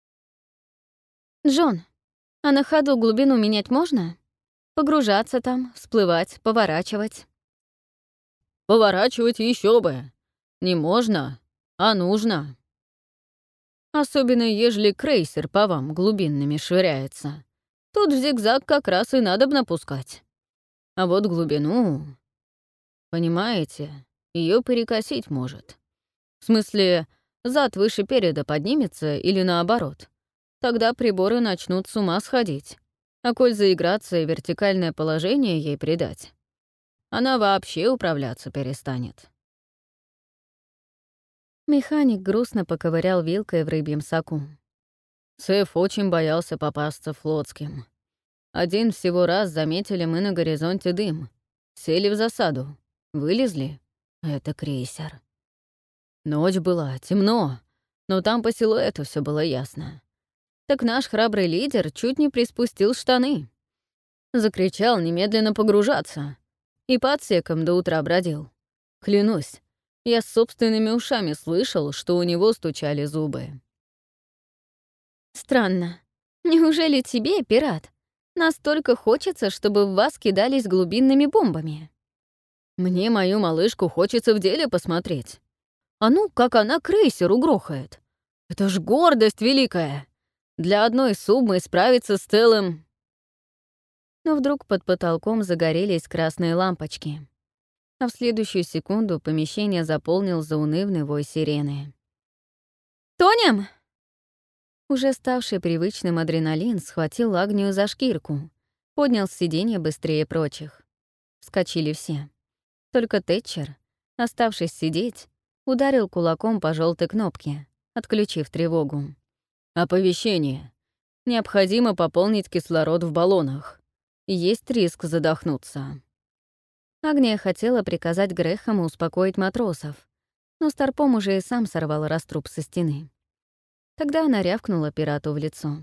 «Джон, а на ходу глубину менять можно? Погружаться там, всплывать, поворачивать?» «Поворачивать еще бы! Не можно, а нужно. Особенно, ежели крейсер по вам глубинными швыряется. Тут в зигзаг как раз и надобно пускать. А вот глубину... Понимаете, ее перекосить может. В смысле, зад выше переда поднимется или наоборот. Тогда приборы начнут с ума сходить. А коль заиграться и вертикальное положение ей придать, она вообще управляться перестанет». Механик грустно поковырял вилкой в рыбьем соку. Сэф очень боялся попасться флотским. Один всего раз заметили мы на горизонте дым. Сели в засаду. Вылезли. Это крейсер. Ночь была, темно, но там по силуэту все было ясно. Так наш храбрый лидер чуть не приспустил штаны. Закричал немедленно погружаться. И по отсекам до утра бродил. Клянусь, я собственными ушами слышал, что у него стучали зубы. «Странно. Неужели тебе, пират, настолько хочется, чтобы в вас кидались глубинными бомбами?» «Мне мою малышку хочется в деле посмотреть. А ну, как она крейсер угрохает. Это ж гордость великая. Для одной субмы справиться с целым...» Но вдруг под потолком загорелись красные лампочки. А в следующую секунду помещение заполнил заунывный вой сирены. «Тонем!» Уже ставший привычным адреналин схватил Агнию за шкирку, поднял с сиденья быстрее прочих. Вскочили все. Только Тэтчер, оставшись сидеть, ударил кулаком по желтой кнопке, отключив тревогу. «Оповещение. Необходимо пополнить кислород в баллонах. Есть риск задохнуться». Агния хотела приказать Грэхэму успокоить матросов, но Старпом уже и сам сорвал раструб со стены. Тогда она рявкнула пирату в лицо.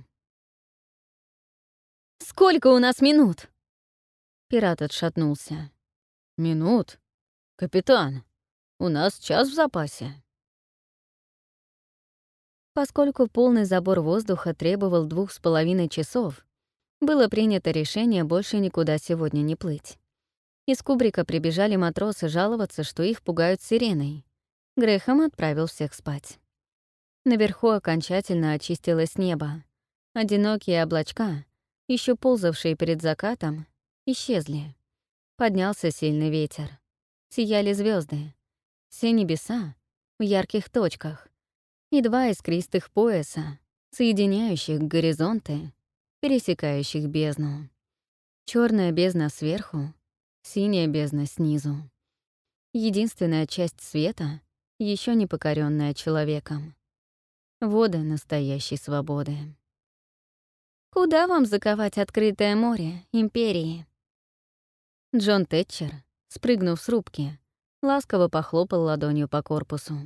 «Сколько у нас минут?» Пират отшатнулся. «Минут? Капитан, у нас час в запасе». Поскольку полный забор воздуха требовал двух с половиной часов, было принято решение больше никуда сегодня не плыть. Из кубрика прибежали матросы жаловаться, что их пугают сиреной. Грэхэм отправил всех спать. Наверху окончательно очистилось небо. Одинокие облачка, еще ползавшие перед закатом, исчезли. Поднялся сильный ветер. Сияли звезды. Все небеса в ярких точках. И два искристых пояса, соединяющих горизонты, пересекающих бездну. Черная бездна сверху, синяя бездна снизу. Единственная часть света, еще не покоренная человеком. Воды настоящей свободы. «Куда вам заковать открытое море, империи?» Джон Тэтчер, спрыгнув с рубки, ласково похлопал ладонью по корпусу.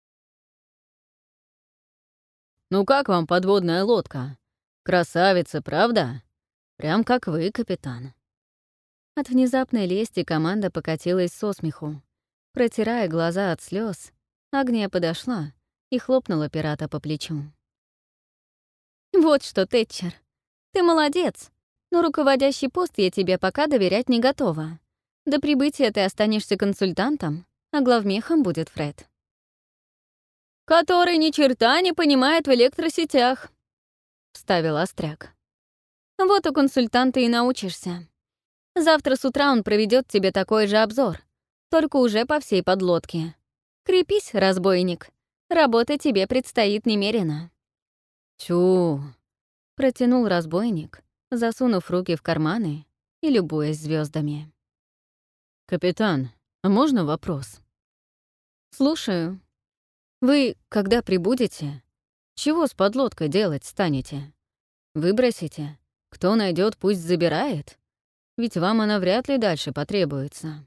«Ну как вам подводная лодка? Красавица, правда? Прям как вы, капитан». От внезапной лести команда покатилась со смеху. Протирая глаза от слез, Агния подошла и хлопнула пирата по плечу. «Вот что, Тэтчер, ты молодец, но руководящий пост я тебе пока доверять не готова. До прибытия ты останешься консультантом, а главмехом будет Фред». «Который ни черта не понимает в электросетях», — вставил Остряк. «Вот у консультанта и научишься. Завтра с утра он проведет тебе такой же обзор, только уже по всей подлодке. Крепись, разбойник. Работы тебе предстоит немерено». «Тю!» — протянул разбойник, засунув руки в карманы и любуясь звездами. «Капитан, а можно вопрос?» «Слушаю. Вы, когда прибудете, чего с подлодкой делать станете? Выбросите? Кто найдет, пусть забирает? Ведь вам она вряд ли дальше потребуется».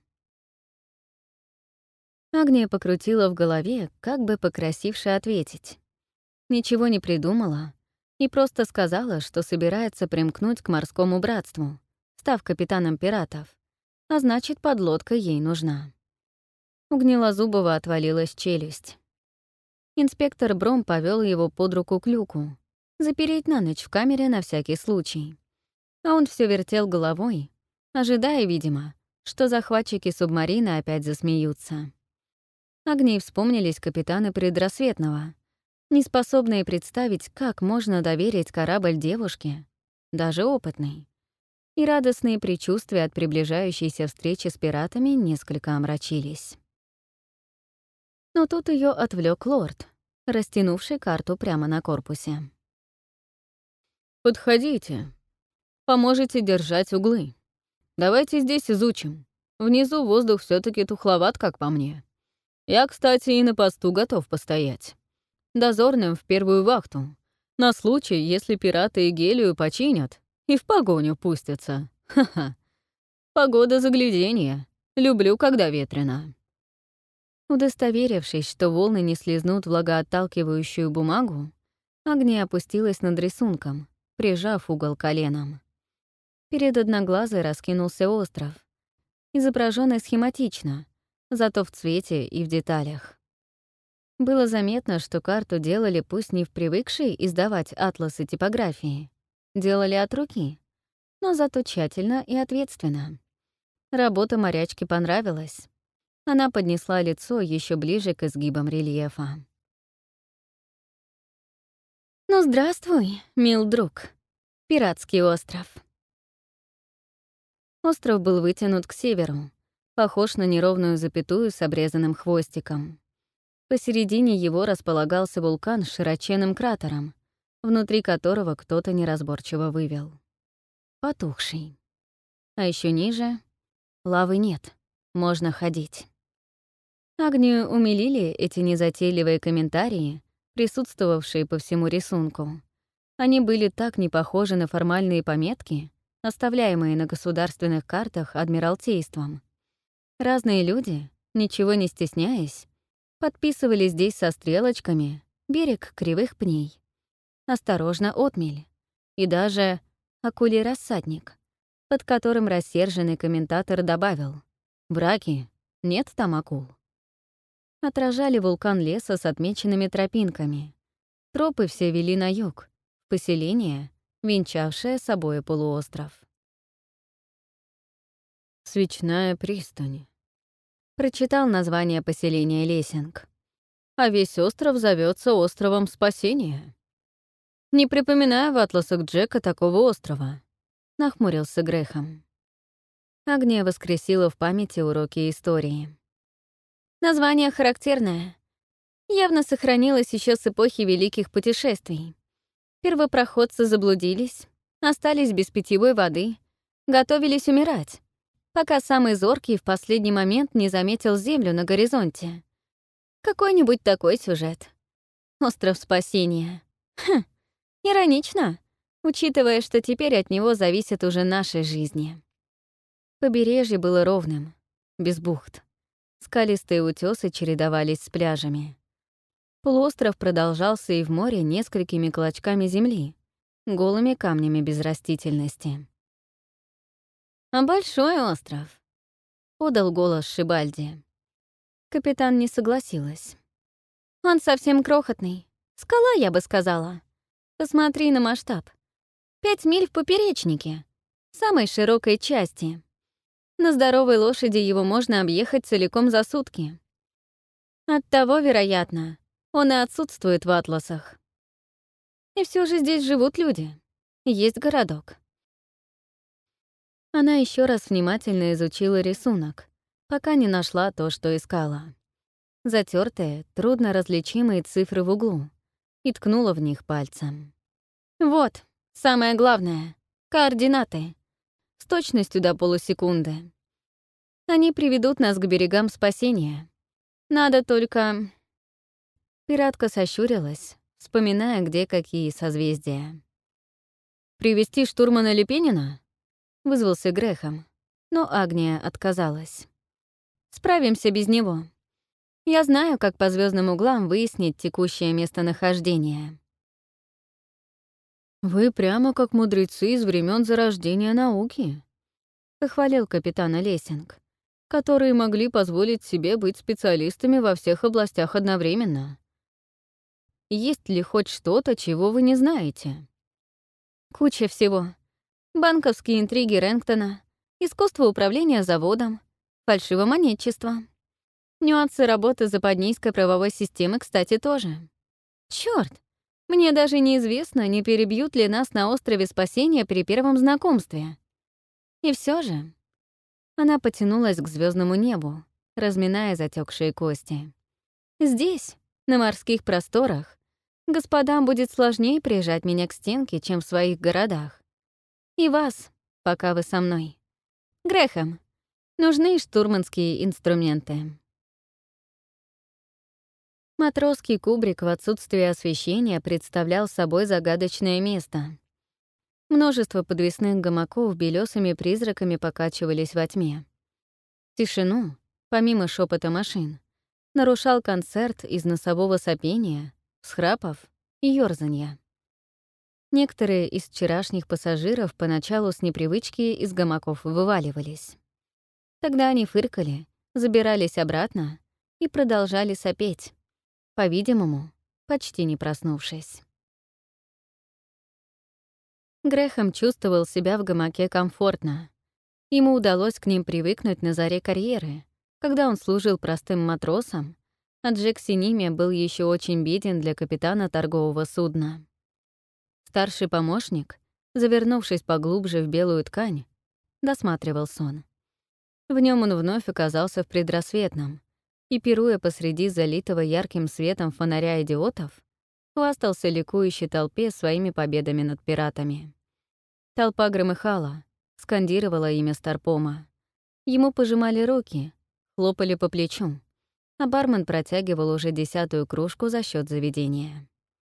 Агния покрутила в голове, как бы покрасивше ответить. Ничего не придумала и просто сказала, что собирается примкнуть к морскому братству, став капитаном пиратов, а значит, подлодка ей нужна. У Гнилозубова отвалилась челюсть. Инспектор Бром повел его под руку к люку, запереть на ночь в камере на всякий случай. А он все вертел головой, ожидая, видимо, что захватчики субмарины опять засмеются. Агнии вспомнились капитаны Предрассветного, неспособные представить, как можно доверить корабль девушке, даже опытной. И радостные предчувствия от приближающейся встречи с пиратами несколько омрачились. Но тут ее отвлек лорд, растянувший карту прямо на корпусе. «Подходите. Поможете держать углы. Давайте здесь изучим. Внизу воздух все таки тухловат, как по мне. Я, кстати, и на посту готов постоять. Дозорным в первую вахту. На случай, если пираты и Гелию починят и в погоню пустятся. Ха-ха. Погода загляденье. Люблю, когда ветрено». Удостоверившись, что волны не слизнут влагоотталкивающую бумагу, Агния опустилась над рисунком, прижав угол коленом. Перед одноглазой раскинулся остров, изображенный схематично, зато в цвете и в деталях. Было заметно, что карту делали пусть не в привыкшей издавать атласы типографии, делали от руки, но зато тщательно и ответственно. Работа морячки понравилась. Она поднесла лицо еще ближе к изгибам рельефа. «Ну, здравствуй, мил друг. Пиратский остров». Остров был вытянут к северу, похож на неровную запятую с обрезанным хвостиком. Посередине его располагался вулкан с широченным кратером, внутри которого кто-то неразборчиво вывел. Потухший. А еще ниже — лавы нет, можно ходить. Агнию умилили эти незатейливые комментарии, присутствовавшие по всему рисунку. Они были так не похожи на формальные пометки, оставляемые на государственных картах Адмиралтейством. Разные люди, ничего не стесняясь, подписывали здесь со стрелочками берег кривых пней, осторожно отмель и даже акулий рассадник, под которым рассерженный комментатор добавил «Браки, нет там акул». Отражали вулкан леса с отмеченными тропинками. Тропы все вели на юг, в поселение, венчавшее собой полуостров. «Свечная пристань», — прочитал название поселения Лессинг. «А весь остров зовется островом Спасения». «Не припоминаю в атласах Джека такого острова», — нахмурился Грэхэм. Агния воскресила в памяти уроки истории. Название характерное. Явно сохранилось еще с эпохи Великих путешествий. Первопроходцы заблудились, остались без питьевой воды, готовились умирать, пока самый зоркий в последний момент не заметил землю на горизонте. Какой-нибудь такой сюжет. Остров Спасения. Хм, иронично, учитывая, что теперь от него зависят уже наши жизни. Побережье было ровным, без бухт. Скалистые утёсы чередовались с пляжами. Полуостров продолжался и в море несколькими клочками земли, голыми камнями без растительности. «А большой остров?» — подал голос Шибальди. Капитан не согласилась. «Он совсем крохотный. Скала, я бы сказала. Посмотри на масштаб. Пять миль в поперечнике, самой широкой части. На здоровой лошади его можно объехать целиком за сутки. Оттого, вероятно, он и отсутствует в атласах». И все же здесь живут люди. Есть городок. Она еще раз внимательно изучила рисунок, пока не нашла то, что искала. Затертые, трудно различимые цифры в углу, и ткнула в них пальцем. Вот, самое главное — координаты. С точностью до полусекунды. Они приведут нас к берегам спасения. Надо только... Пиратка сощурилась, вспоминая, где какие созвездия. «Привести штурмана Лепенина?» — вызвался Грехом, но Агния отказалась. «Справимся без него. Я знаю, как по звездным углам выяснить текущее местонахождение». «Вы прямо как мудрецы из времен зарождения науки», — похвалил капитана Лессинг, которые могли позволить себе быть специалистами во всех областях одновременно. Есть ли хоть что-то, чего вы не знаете? Куча всего. Банковские интриги Рэнктона, искусство управления заводом, фальшивомонетчество. Нюансы работы западнийской правовой системы, кстати, тоже. Чёрт! Мне даже неизвестно, не перебьют ли нас на острове Спасения при первом знакомстве. И все же... Она потянулась к звездному небу, разминая затекшие кости. Здесь, на морских просторах, господам будет сложнее прижать меня к стенке, чем в своих городах. И вас, пока вы со мной. Грэхэм, нужны штурманские инструменты. Матросский кубрик в отсутствии освещения представлял собой загадочное место. Множество подвесных гамаков белёсыми призраками покачивались во тьме. Тишину, помимо шепота машин, нарушал концерт из носового сопения, всхрапов и ёрзанья. Некоторые из вчерашних пассажиров поначалу с непривычки из гамаков вываливались. Тогда они фыркали, забирались обратно и продолжали сопеть, по-видимому, почти не проснувшись. Грэхэм чувствовал себя в гамаке комфортно. Ему удалось к ним привыкнуть на заре карьеры, когда он служил простым матросом, а Джек Синими был еще очень беден для капитана торгового судна. Старший помощник, завернувшись поглубже в белую ткань, досматривал сон. В нем он вновь оказался в предрассветном и, пируя посреди залитого ярким светом фонаря идиотов, хвастался ликующей толпе своими победами над пиратами. Толпа громыхала, скандировала имя Старпома. Ему пожимали руки, хлопали по плечу, а бармен протягивал уже десятую кружку за счет заведения.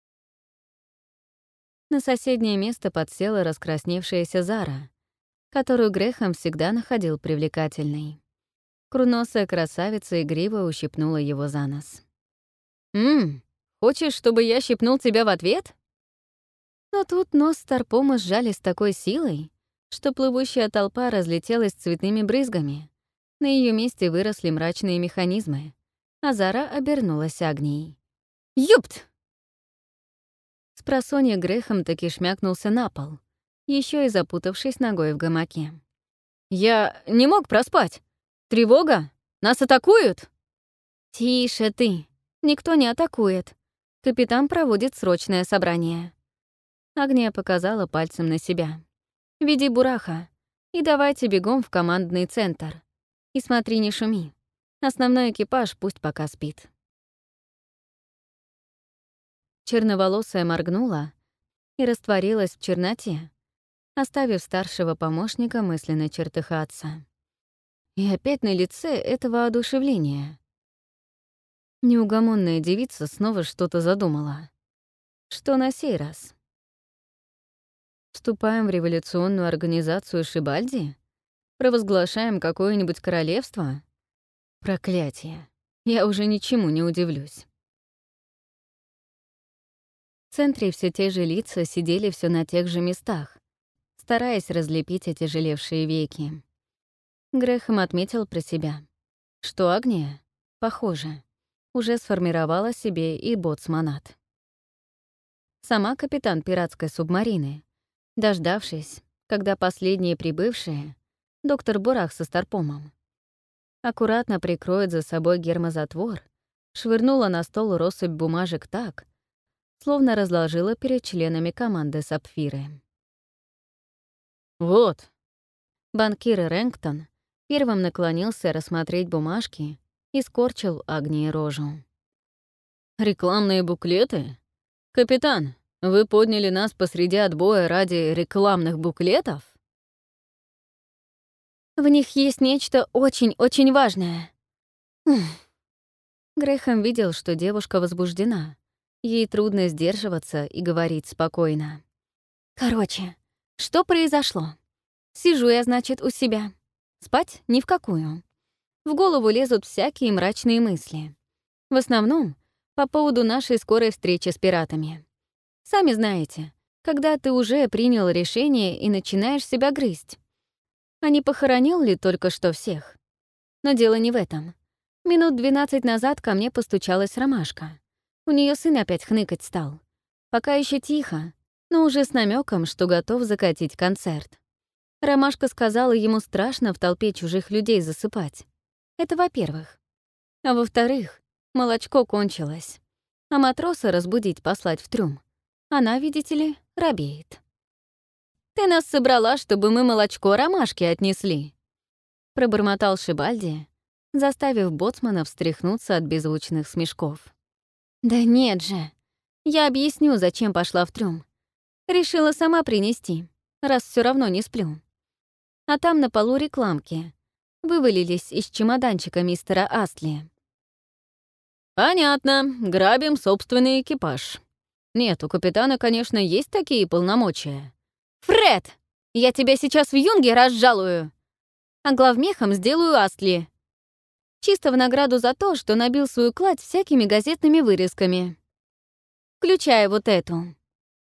На соседнее место подсела раскрасневшаяся Зара, которую Грэхэм всегда находил привлекательной. Курносая красавица игриво ущипнула его за нос. «Ммм, хочешь, чтобы я щипнул тебя в ответ?» Но тут нос Старпома сжали с такой силой, что плывущая толпа разлетелась цветными брызгами. На ее месте выросли мрачные механизмы, а Зара обернулась Агнией. «Юпт!» Спросонья Грэхэм таки шмякнулся на пол, еще и запутавшись ногой в гамаке. «Я не мог проспать! Тревога! Нас атакуют!» «Тише ты! Никто не атакует. Капитан проводит срочное собрание». Агния показала пальцем на себя. «Веди Бураха и давайте бегом в командный центр. И смотри, не шуми. Основной экипаж пусть пока спит». Черноволосая моргнула и растворилась в черноте, оставив старшего помощника мысленно чертыхаться. И опять на лице этого одушевления. Неугомонная девица снова что-то задумала. Что на сей раз? Вступаем в революционную организацию Шибальди? Провозглашаем какое-нибудь королевство? Проклятие. Я уже ничему не удивлюсь. В центре все те же лица сидели все на тех же местах, стараясь разлепить отяжелевшие веки. Грэхэм отметил про себя, что Агния, похоже, уже сформировала себе и боцманат. Сама капитан пиратской субмарины, дождавшись, когда последние прибывшие, доктор Бурах со Старпомом, аккуратно прикроет за собой гермозатвор, швырнула на стол россыпь бумажек так, словно разложила перед членами команды сапфиры. «Вот». Банкир Рэнктон первым наклонился рассмотреть бумажки и скорчил Агнии рожу. «Рекламные буклеты? Капитан, вы подняли нас посреди отбоя ради рекламных буклетов?» «В них есть нечто очень-очень важное». Грэхэм видел, что девушка возбуждена. Ей трудно сдерживаться и говорить спокойно. «Короче, что произошло? Сижу я, значит, у себя. Спать ни в какую. В голову лезут всякие мрачные мысли. В основном по поводу нашей скорой встречи с пиратами. Сами знаете, когда ты уже принял решение и начинаешь себя грызть. А не похоронил ли только что всех? Но дело не в этом. Минут двенадцать назад ко мне постучалась Ромашка. У нее сын опять хныкать стал. Пока еще тихо, но уже с намеком, что готов закатить концерт. Ромашка сказала, ему страшно в толпе чужих людей засыпать. Это во-первых. А во-вторых, молочко кончилось. А матроса разбудить послать в трюм. Она, видите ли, робеет. «Ты нас собрала, чтобы мы молочко Ромашке отнесли», — пробормотал Шибальди, заставив боцмана встряхнуться от беззвучных смешков. «Да нет же. Я объясню, зачем пошла в трюм. Решила сама принести, раз все равно не сплю. А там на полу рекламки. Вывалились из чемоданчика мистера Астли». «Понятно. Грабим собственный экипаж. Нет, у капитана, конечно, есть такие полномочия». «Фред! Я тебя сейчас в юнге разжалую! А главмехом сделаю Астли. Чисто в награду за то, что набил свою кладь всякими газетными вырезками. Включая вот эту».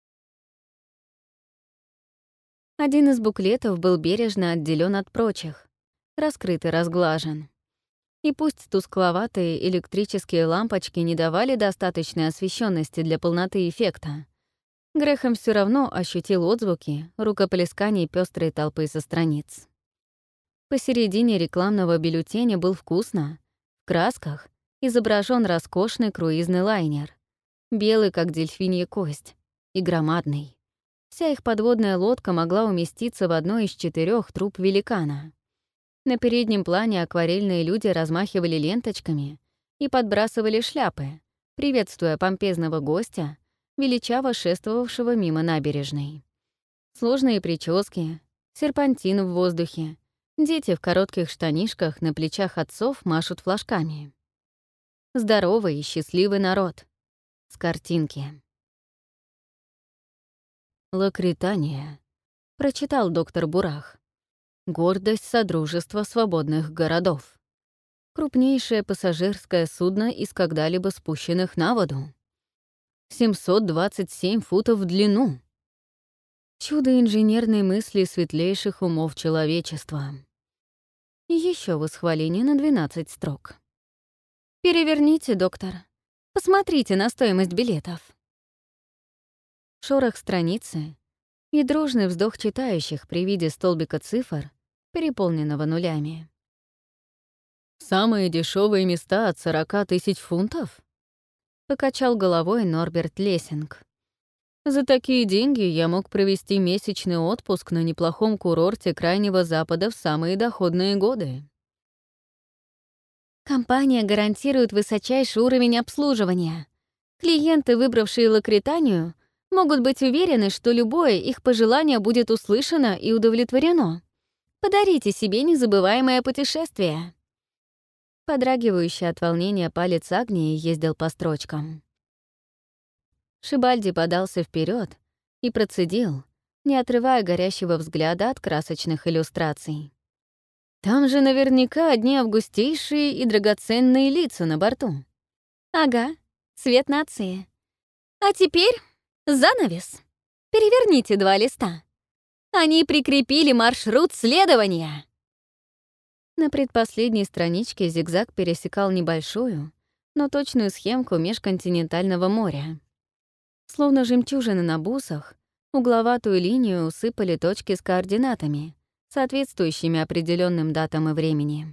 Один из буклетов был бережно отделен от прочих, раскрыт и разглажен. И пусть тускловатые электрические лампочки не давали достаточной освещенности для полноты эффекта, Грэхэм все равно ощутил отзвуки рукоплесканий пестрой толпы со страниц. Посередине рекламного бюллетеня был вкусно, в красках, изображен роскошный круизный лайнер, белый, как дельфинья кость, и громадный. Вся их подводная лодка могла уместиться в одной из четырех труб великана. На переднем плане акварельные люди размахивали ленточками и подбрасывали шляпы, приветствуя помпезного гостя, величаво шествовавшего мимо набережной. Сложные прически, серпантин в воздухе, дети в коротких штанишках на плечах отцов машут флажками. Здоровый и счастливый народ. С картинки. «Лакритания», — прочитал доктор Бурах. «Гордость Содружества свободных городов. Крупнейшее пассажирское судно из когда-либо спущенных на воду. семьсот двадцать семь футов в длину. Чудо инженерной мысли светлейших умов человечества». И еще восхваление на двенадцать строк. «Переверните, доктор. Посмотрите на стоимость билетов». Шорох страницы и дружный вздох читающих при виде столбика цифр, переполненного нулями. «Самые дешевые места от сорока тысяч фунтов?» — покачал головой Норберт Лессинг. «За такие деньги я мог провести месячный отпуск на неплохом курорте Крайнего Запада в самые доходные годы». «Компания гарантирует высочайший уровень обслуживания. Клиенты, выбравшие Лакританию, могут быть уверены, что любое их пожелание будет услышано и удовлетворено. Подарите себе незабываемое путешествие». Подрагивающий от волнения палец Агнии ездил по строчкам. Шибальди подался вперед и процедил, не отрывая горящего взгляда от красочных иллюстраций. «Там же наверняка одни августейшие и драгоценные лица на борту». «Ага, цвет нации. А теперь занавес. Переверните два листа. Они прикрепили маршрут следования». На предпоследней страничке зигзаг пересекал небольшую, но точную схемку межконтинентального моря. Словно жемчужины на бусах, угловатую линию усыпали точки с координатами, соответствующими определенным датам и времени.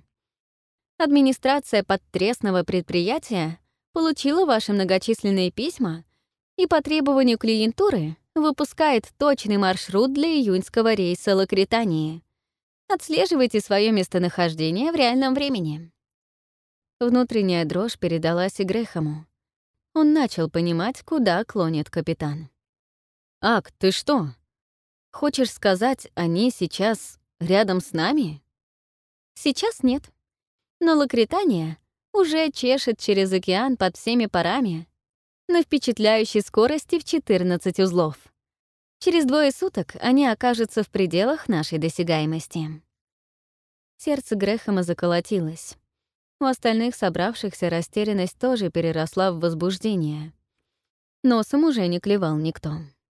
Администрация подтрестного предприятия получила ваши многочисленные письма и по требованию клиентуры выпускает точный маршрут для июньского рейса Лакритании. Отслеживайте свое местонахождение в реальном времени. Внутренняя дрожь передалась и Грэхэму. Он начал понимать, куда клонит капитан. «Ак, ты что? Хочешь сказать, они сейчас рядом с нами?» «Сейчас нет. Но Лакритания уже чешет через океан под всеми парами на впечатляющей скорости в четырнадцать узлов. Через двое суток они окажутся в пределах нашей досягаемости». Сердце Грэхэма заколотилось. У остальных собравшихся растерянность тоже переросла в возбуждение. Носом уже не клевал никто.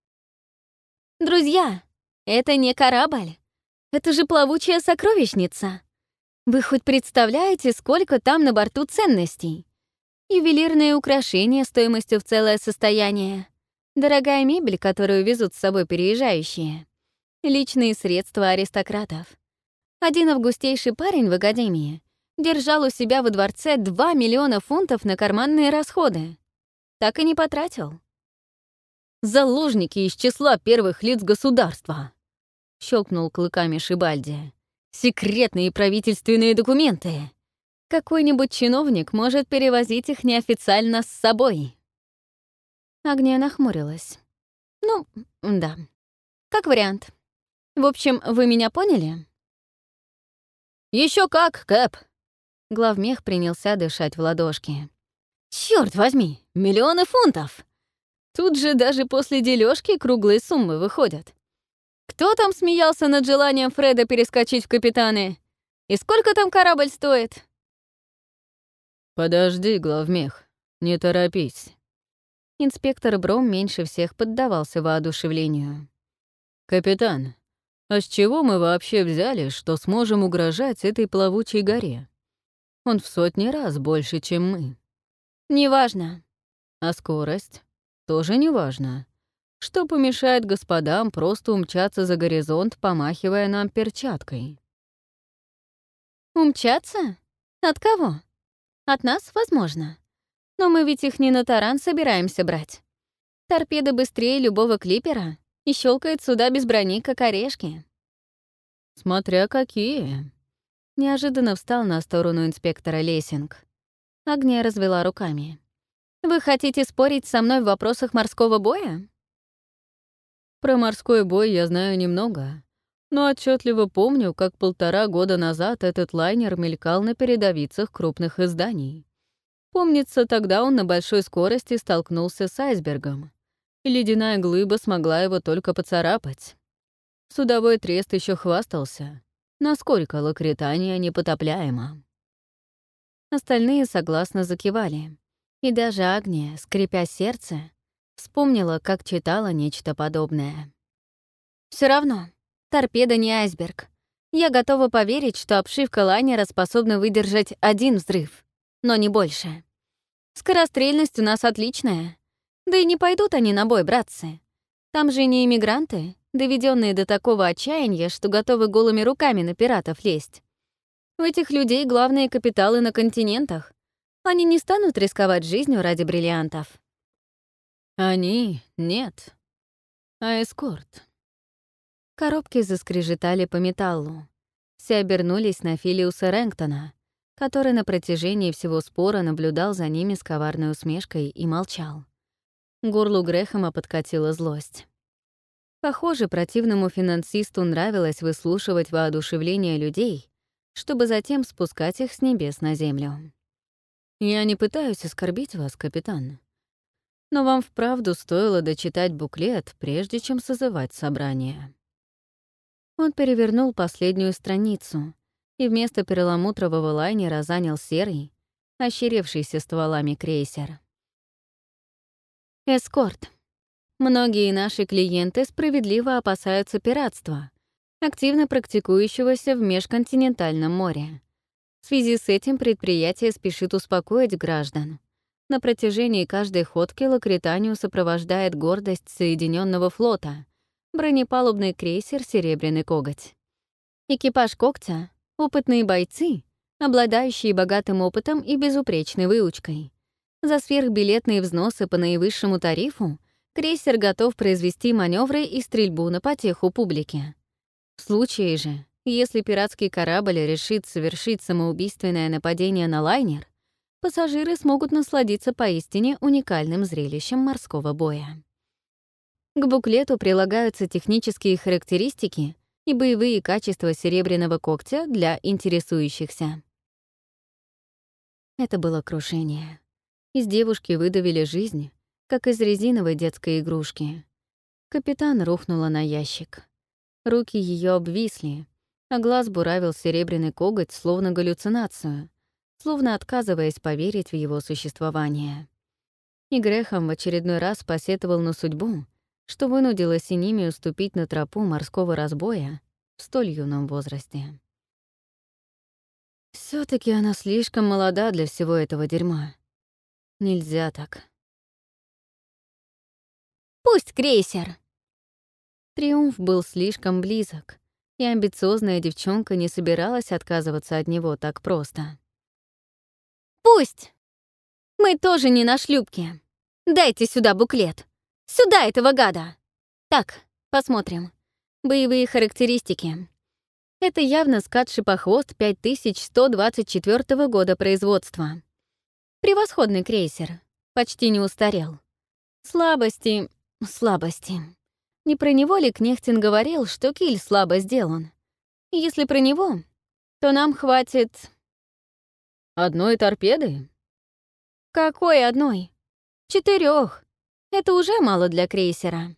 «Друзья, это не корабль. Это же плавучая сокровищница. Вы хоть представляете, сколько там на борту ценностей? Ювелирные украшения стоимостью в целое состояние, дорогая мебель, которую везут с собой переезжающие, личные средства аристократов. Один августейший парень в академии держал у себя во дворце два миллиона фунтов на карманные расходы. Так и не потратил. «Заложники из числа первых лиц государства», — щелкнул клыками Шибальди. «Секретные правительственные документы. Какой-нибудь чиновник может перевозить их неофициально с собой». Агния нахмурилась. «Ну, да. Как вариант. В общем, вы меня поняли?» Еще как, Кэп!» Главмех принялся дышать в ладошки. «Чёрт возьми, миллионы фунтов! Тут же даже после дележки круглые суммы выходят. Кто там смеялся над желанием Фреда перескочить в капитаны? И сколько там корабль стоит?» «Подожди, главмех, не торопись». Инспектор Бром меньше всех поддавался воодушевлению. «Капитан, а с чего мы вообще взяли, что сможем угрожать этой плавучей горе? Он в сотни раз больше, чем мы». «Неважно». «А скорость? Тоже неважно. Что помешает господам просто умчаться за горизонт, помахивая нам перчаткой?» «Умчаться? От кого? От нас, возможно. Но мы ведь их не на таран собираемся брать. Торпеда быстрее любого клипера и щелкает сюда без брони, как орешки». «Смотря какие». Неожиданно встал на сторону инспектора Лессинг. Агния развела руками. «Вы хотите спорить со мной в вопросах морского боя?» «Про морской бой я знаю немного, но отчетливо помню, как полтора года назад этот лайнер мелькал на передовицах крупных изданий. Помнится, тогда он на большой скорости столкнулся с айсбергом, и ледяная глыба смогла его только поцарапать. Судовой трест еще хвастался, насколько Лакритания непотопляема». Остальные согласно закивали. И даже Агния, скрипя сердце, вспомнила, как читала нечто подобное. Все равно, торпеда не айсберг. Я готова поверить, что обшивка лайнера способна выдержать один взрыв, но не больше. Скорострельность у нас отличная. Да и не пойдут они на бой, братцы. Там же не иммигранты, доведенные до такого отчаяния, что готовы голыми руками на пиратов лезть. У этих людей главные капиталы на континентах. Они не станут рисковать жизнью ради бриллиантов. «Они — нет. А эскорт?» Коробки заскрежетали по металлу. Все обернулись на Филиуса Рэнктона, который на протяжении всего спора наблюдал за ними с коварной усмешкой и молчал. К горлу Грэхэма подкатила злость. Похоже, противному финансисту нравилось выслушивать воодушевление людей, чтобы затем спускать их с небес на землю. «Я не пытаюсь оскорбить вас, капитан. Но вам вправду стоило дочитать буклет, прежде чем созывать собрание». Он перевернул последнюю страницу и вместо перламутрового лайнера занял серый, ощерившийся стволами крейсер. «Эскорт. Многие наши клиенты справедливо опасаются пиратства, активно практикующегося в межконтинентальном море. В связи с этим предприятие спешит успокоить граждан. На протяжении каждой ходки Лакританию сопровождает гордость Соединенного флота — бронепалубный крейсер «Серебряный коготь». Экипаж «Когтя» — опытные бойцы, обладающие богатым опытом и безупречной выучкой. За сверхбилетные взносы по наивысшему тарифу Крейсер готов произвести маневры и стрельбу на потеху публики. В случае же, если пиратский корабль решит совершить самоубийственное нападение на лайнер, пассажиры смогут насладиться поистине уникальным зрелищем морского боя. К буклету прилагаются технические характеристики и боевые качества серебряного когтя для интересующихся. Это было крушение. Из девушки выдавили жизнь, как из резиновой детской игрушки. Капитан рухнула на ящик. Руки ее обвисли, а глаз буравил серебряный коготь, словно галлюцинацию, словно отказываясь поверить в его существование. И Грэхэм в очередной раз посетовал на судьбу, что вынудило Синими уступить на тропу морского разбоя в столь юном возрасте. все таки она слишком молода для всего этого дерьма. Нельзя так. «Пусть крейсер!» Триумф был слишком близок, и амбициозная девчонка не собиралась отказываться от него так просто. «Пусть! Мы тоже не на шлюпке. Дайте сюда буклет. Сюда этого гада! Так, посмотрим. Боевые характеристики. Это явно скат-шипохвост пять тысяч сто двадцать четвёртого года производства. Превосходный крейсер. Почти не устарел. Слабости... слабости. Не про него ли Кнехтин говорил, что киль слабо сделан? Если про него, то нам хватит... Одной торпеды? Какой одной? Четырёх. Это уже мало для крейсера.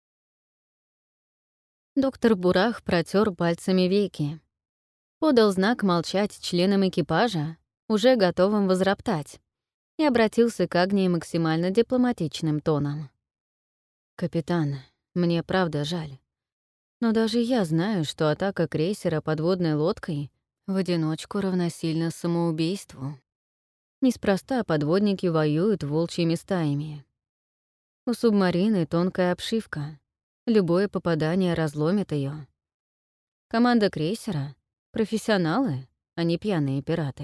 Доктор Бурах протер пальцами веки. Подал знак молчать членам экипажа, уже готовым возроптать, и обратился к Агнии максимально дипломатичным тоном. «Капитан, мне правда жаль. Но даже я знаю, что атака крейсера подводной лодкой в одиночку равносильна самоубийству. Неспроста подводники воюют волчьими стаями. У субмарины тонкая обшивка. Любое попадание разломит ее. Команда крейсера — профессионалы, а не пьяные пираты».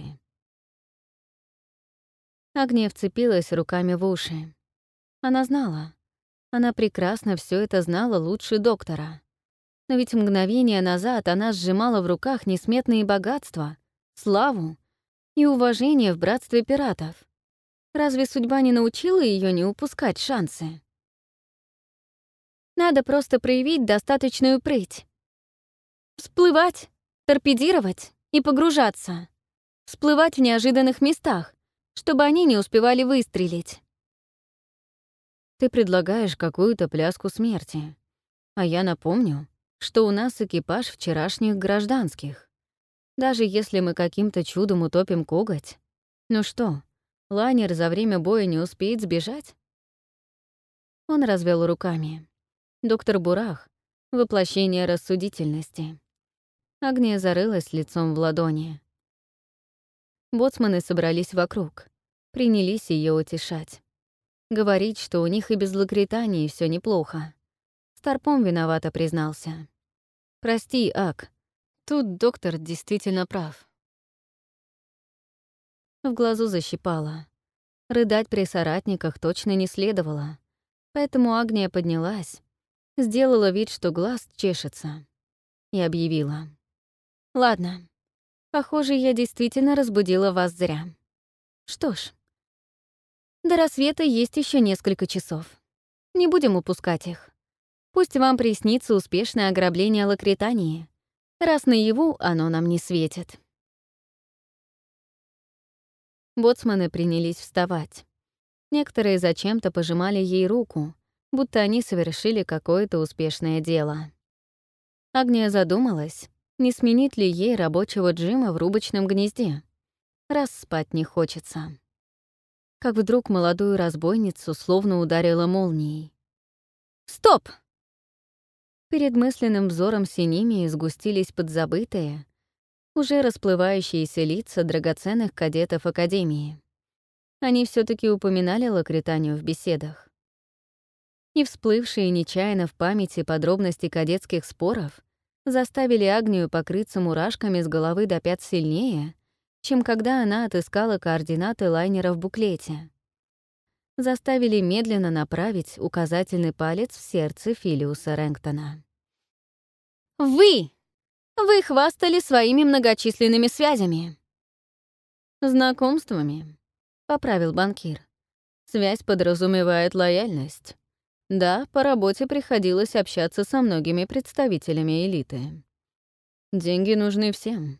Агния вцепилась руками в уши. Она знала. Она прекрасно все это знала лучше доктора. Но ведь мгновение назад она сжимала в руках несметные богатства, славу и уважение в братстве пиратов. Разве судьба не научила ее не упускать шансы? Надо просто проявить достаточную прыть. Всплывать, торпедировать и погружаться. Всплывать в неожиданных местах, чтобы они не успевали выстрелить. Ты предлагаешь какую-то пляску смерти. А я напомню, что у нас экипаж вчерашних гражданских. Даже если мы каким-то чудом утопим коготь, ну что, лайнер за время боя не успеет сбежать? Он развел руками. Доктор Бурах — воплощение рассудительности. Агния зарылась лицом в ладони. Боцманы собрались вокруг, принялись ее утешать. Говорить, что у них и без Лакритании все неплохо. Старпом виновато признался. «Прости, Ак, тут доктор действительно прав». В глазу защипало. Рыдать при соратниках точно не следовало, поэтому Агния поднялась, сделала вид, что глаз чешется, и объявила. «Ладно, похоже, я действительно разбудила вас зря. Что ж, до рассвета есть еще несколько часов. Не будем упускать их. Пусть вам приснится успешное ограбление Лакритании, раз наяву оно нам не светит». Боцманы принялись вставать. Некоторые зачем-то пожимали ей руку, будто они совершили какое-то успешное дело. Агния задумалась, не сменить ли ей рабочего Джима в рубочном гнезде, раз спать не хочется. Как вдруг молодую разбойницу словно ударила молнией. «Стоп!» Перед мысленным взором Синими сгустились подзабытые, уже расплывающиеся лица драгоценных кадетов Академии. Они все таки упоминали Лакританию в беседах. И всплывшие нечаянно в памяти подробности кадетских споров заставили Агнию покрыться мурашками с головы до пят сильнее, чем когда она отыскала координаты лайнера в буклете. заставили медленно направить указательный палец в сердце Филиуса Рэнктона. «Вы! Вы хвастали своими многочисленными связями!» «Знакомствами», — поправил банкир. «Связь подразумевает лояльность. Да, по работе приходилось общаться со многими представителями элиты. Деньги нужны всем».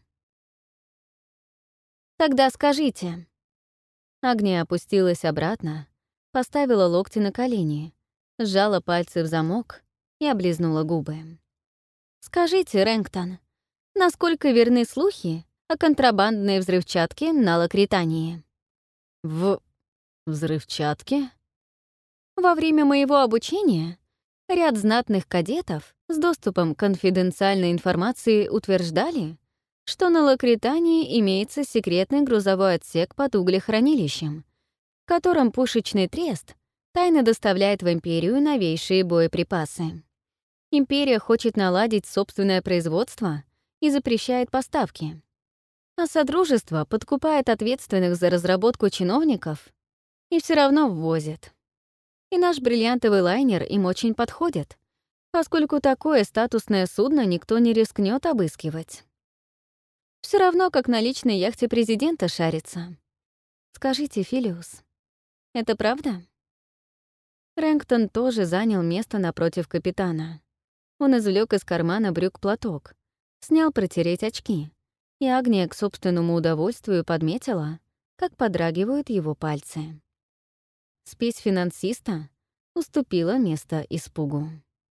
«Тогда скажите». Агния опустилась обратно, поставила локти на колени, сжала пальцы в замок и облизнула губы. «Скажите, Рэнктон, насколько верны слухи о контрабандной взрывчатке на Лакритании?» «В... взрывчатке?» Во время моего обучения ряд знатных кадетов с доступом к конфиденциальной информации утверждали, что на Лакритании имеется секретный грузовой отсек под углехранилищем, в котором пушечный трест тайно доставляет в Империю новейшие боеприпасы. Империя хочет наладить собственное производство и запрещает поставки. А Содружество подкупает ответственных за разработку чиновников и все равно ввозит. И наш бриллиантовый лайнер им очень подходит, поскольку такое статусное судно никто не рискнет обыскивать. Все равно, как на личной яхте президента шарится. Скажите, Филиус, это правда? Рэнктон тоже занял место напротив капитана. Он извлек из кармана брюк платок, снял протереть очки, и Агния к собственному удовольствию подметила, как подрагивают его пальцы. Спесь финансиста уступила место испугу.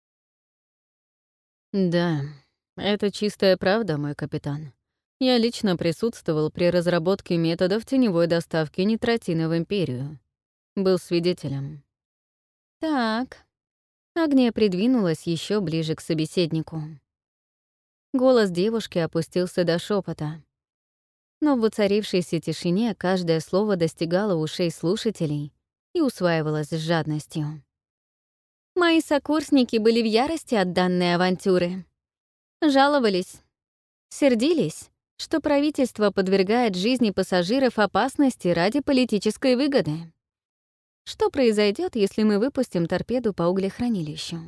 «Да, это чистая правда, мой капитан. Я лично присутствовал при разработке методов теневой доставки нитротина в Империю. Был свидетелем». «Так». Агния придвинулась еще ближе к собеседнику. Голос девушки опустился до шепота, но в воцарившейся тишине каждое слово достигало ушей слушателей и усваивалось с жадностью. Мои сокурсники были в ярости от данной авантюры. Жаловались, сердились, что правительство подвергает жизни пассажиров опасности ради политической выгоды. Что произойдет, если мы выпустим торпеду по углехранилищу?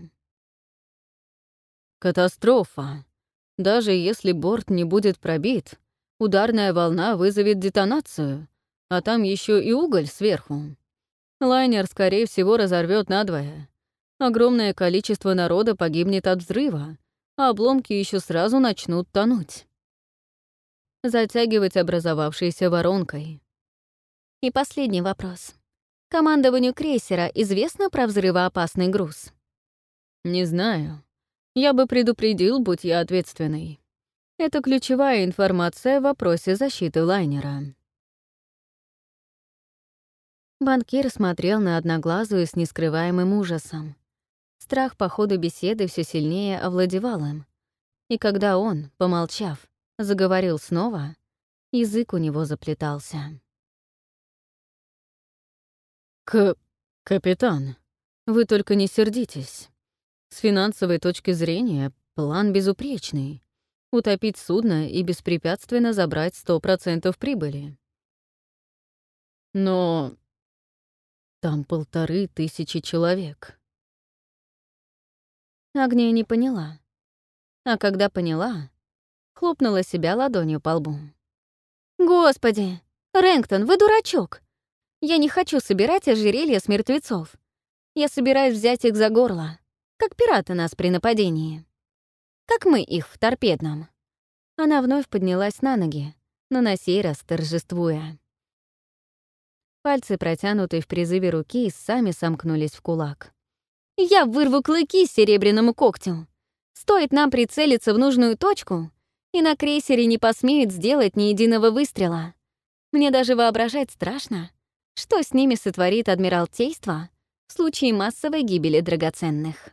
«Катастрофа. Даже если борт не будет пробит, ударная волна вызовет детонацию, а там еще и уголь сверху. Лайнер, скорее всего, разорвет надвое. Огромное количество народа погибнет от взрыва, а обломки еще сразу начнут тонуть. Затягивать образовавшейся воронкой». И последний вопрос. Командованию крейсера известно про взрывоопасный груз? «Не знаю. Я бы предупредил, будь я ответственный. Это ключевая информация в вопросе защиты лайнера». Банкир смотрел на Одноглазую с нескрываемым ужасом. Страх по ходу беседы все сильнее овладевал им. И когда он, помолчав, заговорил снова, язык у него заплетался. «К... капитан, вы только не сердитесь. С финансовой точки зрения план безупречный. Утопить судно и беспрепятственно забрать сто процентов прибыли. Но там полторы тысячи человек». Агния не поняла. А когда поняла, хлопнула себя ладонью по лбу. «Господи! Рэнктон, вы дурачок! Я не хочу собирать ожерелья с мертвецов. Я собираюсь взять их за горло, как пираты нас при нападении. Как мы их в торпедном». Она вновь поднялась на ноги, но на сей раз торжествуя. Пальцы, протянутые в призыве руки, сами сомкнулись в кулак. «Я вырву клыки серебряному когтю. Стоит нам прицелиться в нужную точку, и на крейсере не посмеют сделать ни единого выстрела. Мне даже воображать страшно, что с ними сотворит Адмиралтейство в случае массовой гибели драгоценных».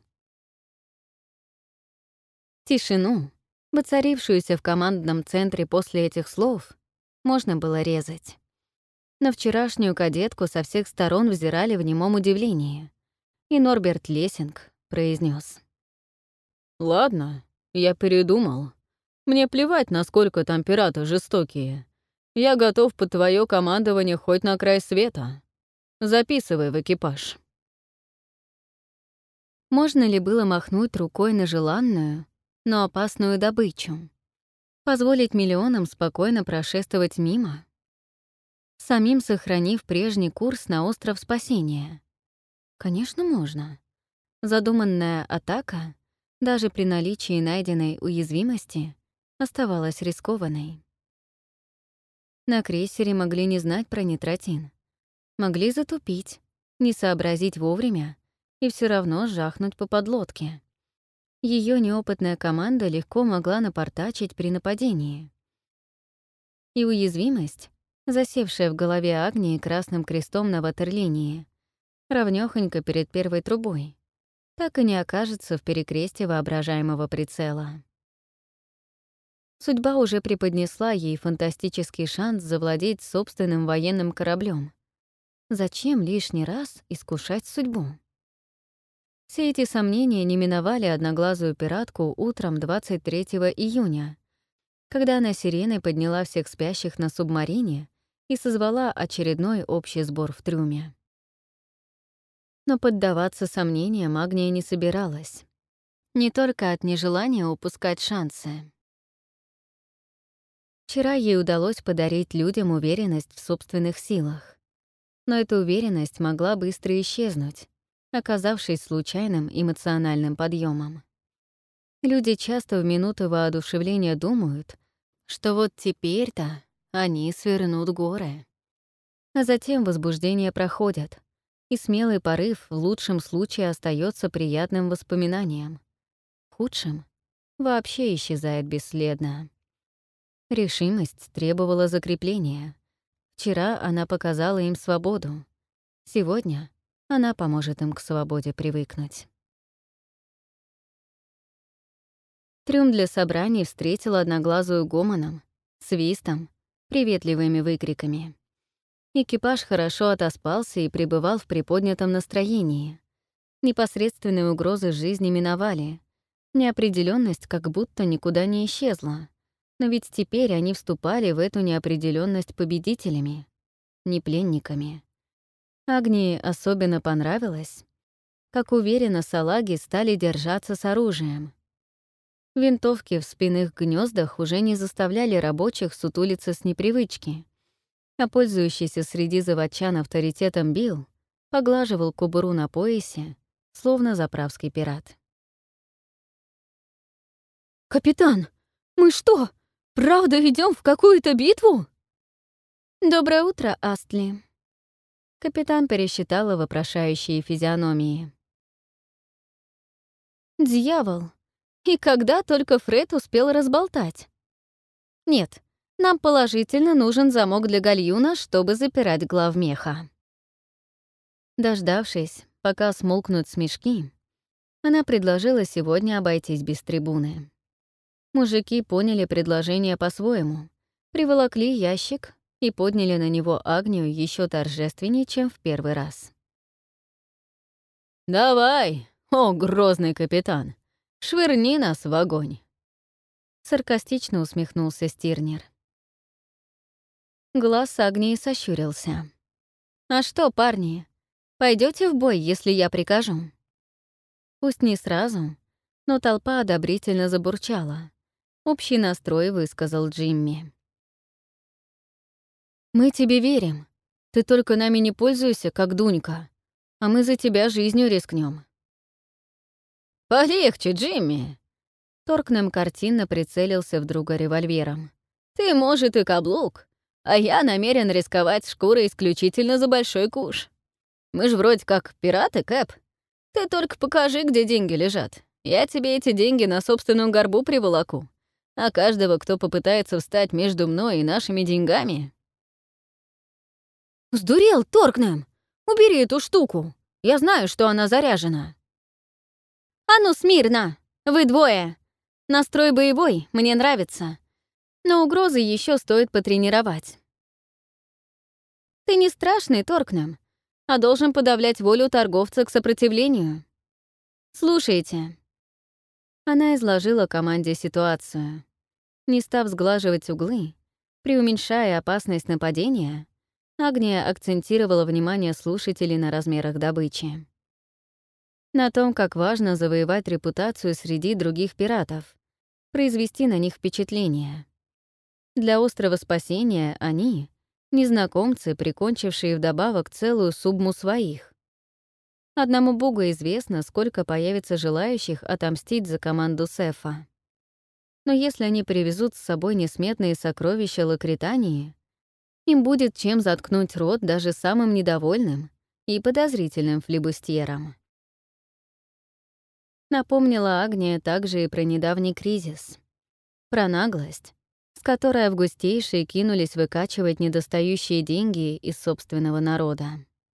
Тишину, воцарившуюся в командном центре после этих слов, можно было резать. На вчерашнюю кадетку со всех сторон взирали в немом удивлении, и Норберт Лессинг произнес: «Ладно, я передумал. Мне плевать, насколько там пираты жестокие. Я готов под твое командование хоть на край света. записывай в экипаж». Можно ли было махнуть рукой на желанную, но опасную добычу? Позволить миллионам спокойно прошествовать мимо? Самим сохранив прежний курс на остров спасения? Конечно, можно. Задуманная атака, даже при наличии найденной уязвимости, оставалась рискованной. На крейсере могли не знать про нитротин. Могли затупить, не сообразить вовремя и все равно жахнуть по подлодке. Ее неопытная команда легко могла напортачить при нападении. И уязвимость, засевшая в голове Агнии красным крестом на ватерлинии, равнёхонько перед первой трубой, так и не окажется в перекрестье воображаемого прицела. Судьба уже преподнесла ей фантастический шанс завладеть собственным военным кораблем. Зачем лишний раз искушать судьбу? Все эти сомнения не миновали одноглазую пиратку утром двадцать третьего июня, когда она сиреной подняла всех спящих на субмарине и созвала очередной общий сбор в трюме. Но поддаваться сомнениям Агния не собиралась. Не только от нежелания упускать шансы. Вчера ей удалось подарить людям уверенность в собственных силах. Но эта уверенность могла быстро исчезнуть, оказавшись случайным эмоциональным подъемом. Люди часто в минуты воодушевления думают, что вот теперь-то они свернут горы. А затем возбуждение проходит, и смелый порыв в лучшем случае остается приятным воспоминанием. В худшем вообще исчезает бесследно. Решимость требовала закрепления. Вчера она показала им свободу. Сегодня она поможет им к свободе привыкнуть. Трюм для собраний встретил одноглазую гомоном, свистом, приветливыми выкриками. Экипаж хорошо отоспался и пребывал в приподнятом настроении. Непосредственные угрозы жизни миновали. Неопределенность как будто никуда не исчезла. Но ведь теперь они вступали в эту неопределенность победителями, не пленниками. Агнии особенно понравилось, как уверенно салаги стали держаться с оружием. Винтовки в спинных гнездах уже не заставляли рабочих сутулиться с непривычки, а пользующийся среди заводчан авторитетом Билл поглаживал кобуру на поясе, словно заправский пират. «Капитан, мы что, правда идем в какую-то битву?» «Доброе утро, Астли». Капитан пересчитала вопрошающие физиономии. «Дьявол! И когда только Фред успел разболтать? Нет, нам положительно нужен замок для гальюна, чтобы запирать главмеха». Дождавшись, пока смолкнут смешки, она предложила сегодня обойтись без трибуны. Мужики поняли предложение по-своему, приволокли ящик и подняли на него Агнию еще торжественнее, чем в первый раз. «Давай, о, грозный капитан, швырни нас в огонь!» Саркастично усмехнулся Стирнер. Глаз Агнии сощурился. «А что, парни, пойдете в бой, если я прикажу?» Пусть не сразу, но толпа одобрительно забурчала. Общий настрой высказал Джимми. «Мы тебе верим. Ты только нами не пользуйся, как Дунька, а мы за тебя жизнью рискнем. «Полегче, Джимми!» Торкнем картинно прицелился в друга револьвером. «Ты, может, и каблук, а я намерен рисковать шкурой исключительно за большой куш. Мы ж вроде как пираты, Кэп. Ты только покажи, где деньги лежат. Я тебе эти деньги на собственном горбу приволоку. А каждого, кто попытается встать между мной и нашими деньгами...» «Сдурел, Торкнем! Убери эту штуку! Я знаю, что она заряжена!» «А ну, смирно! Вы двое! Настрой боевой, мне нравится. Но угрозы еще стоит потренировать. Ты не страшный, Торкнем, а должен подавлять волю торговца к сопротивлению. Слушайте». Она изложила команде ситуацию. Не став сглаживать углы, преуменьшая опасность нападения, Агния акцентировала внимание слушателей на размерах добычи. На том, как важно завоевать репутацию среди других пиратов, произвести на них впечатление. Для острова спасения они — незнакомцы, прикончившие вдобавок целую субму своих. Одному богу известно, сколько появится желающих отомстить за команду Сефа. Но если они привезут с собой несметные сокровища Лакритании, им будет чем заткнуть рот даже самым недовольным и подозрительным флибустьерам. Напомнила Агния также и про недавний кризис. Про наглость, с которой августейшие кинулись выкачивать недостающие деньги из собственного народа.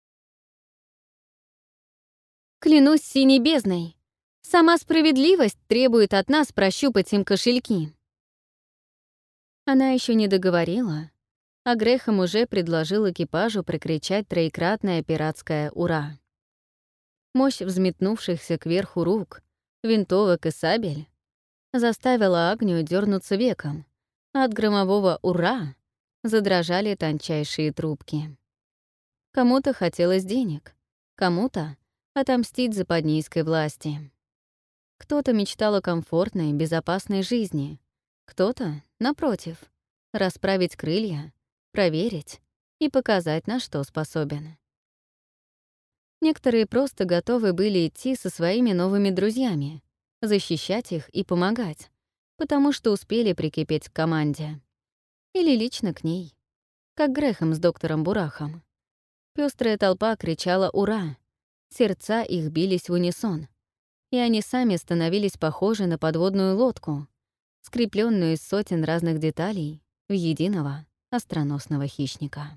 «Клянусь синей бездной, сама справедливость требует от нас прощупать им кошельки». Она еще не договорила, а Грэхэм уже предложил экипажу прокричать троекратное пиратское «Ура!». Мощь взметнувшихся кверху рук, винтовок и сабель заставила Агнию дернуться веком, а от громового «Ура!» задрожали тончайшие трубки. Кому-то хотелось денег, кому-то — отомстить западнийской власти. Кто-то мечтал о комфортной, безопасной жизни, кто-то, напротив, расправить крылья, проверить и показать, на что способен. Некоторые просто готовы были идти со своими новыми друзьями, защищать их и помогать, потому что успели прикипеть к команде. Или лично к ней, как Грэхэм с доктором Бурахом. Пёстрая толпа кричала «Ура!», сердца их бились в унисон, и они сами становились похожи на подводную лодку, скреплённую из сотен разных деталей в единого остроносного хищника.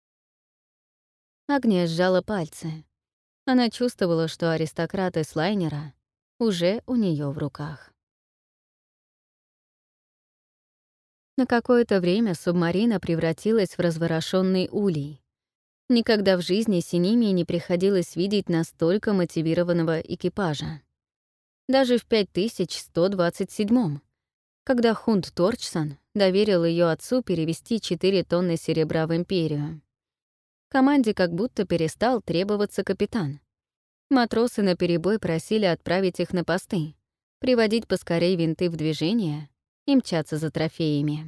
Агния сжала пальцы. Она чувствовала, что аристократы с лайнера уже у неё в руках. На какое-то время субмарина превратилась в разворошенный улей. Никогда в жизни Синемии не приходилось видеть настолько мотивированного экипажа. Даже в пять тысяч сто двадцать седьмом, когда Хунд Торчсон доверил ее отцу перевести четыре тонны серебра в Империю. Команде как будто перестал требоваться капитан. Матросы наперебой просили отправить их на посты, приводить поскорей винты в движение и мчаться за трофеями.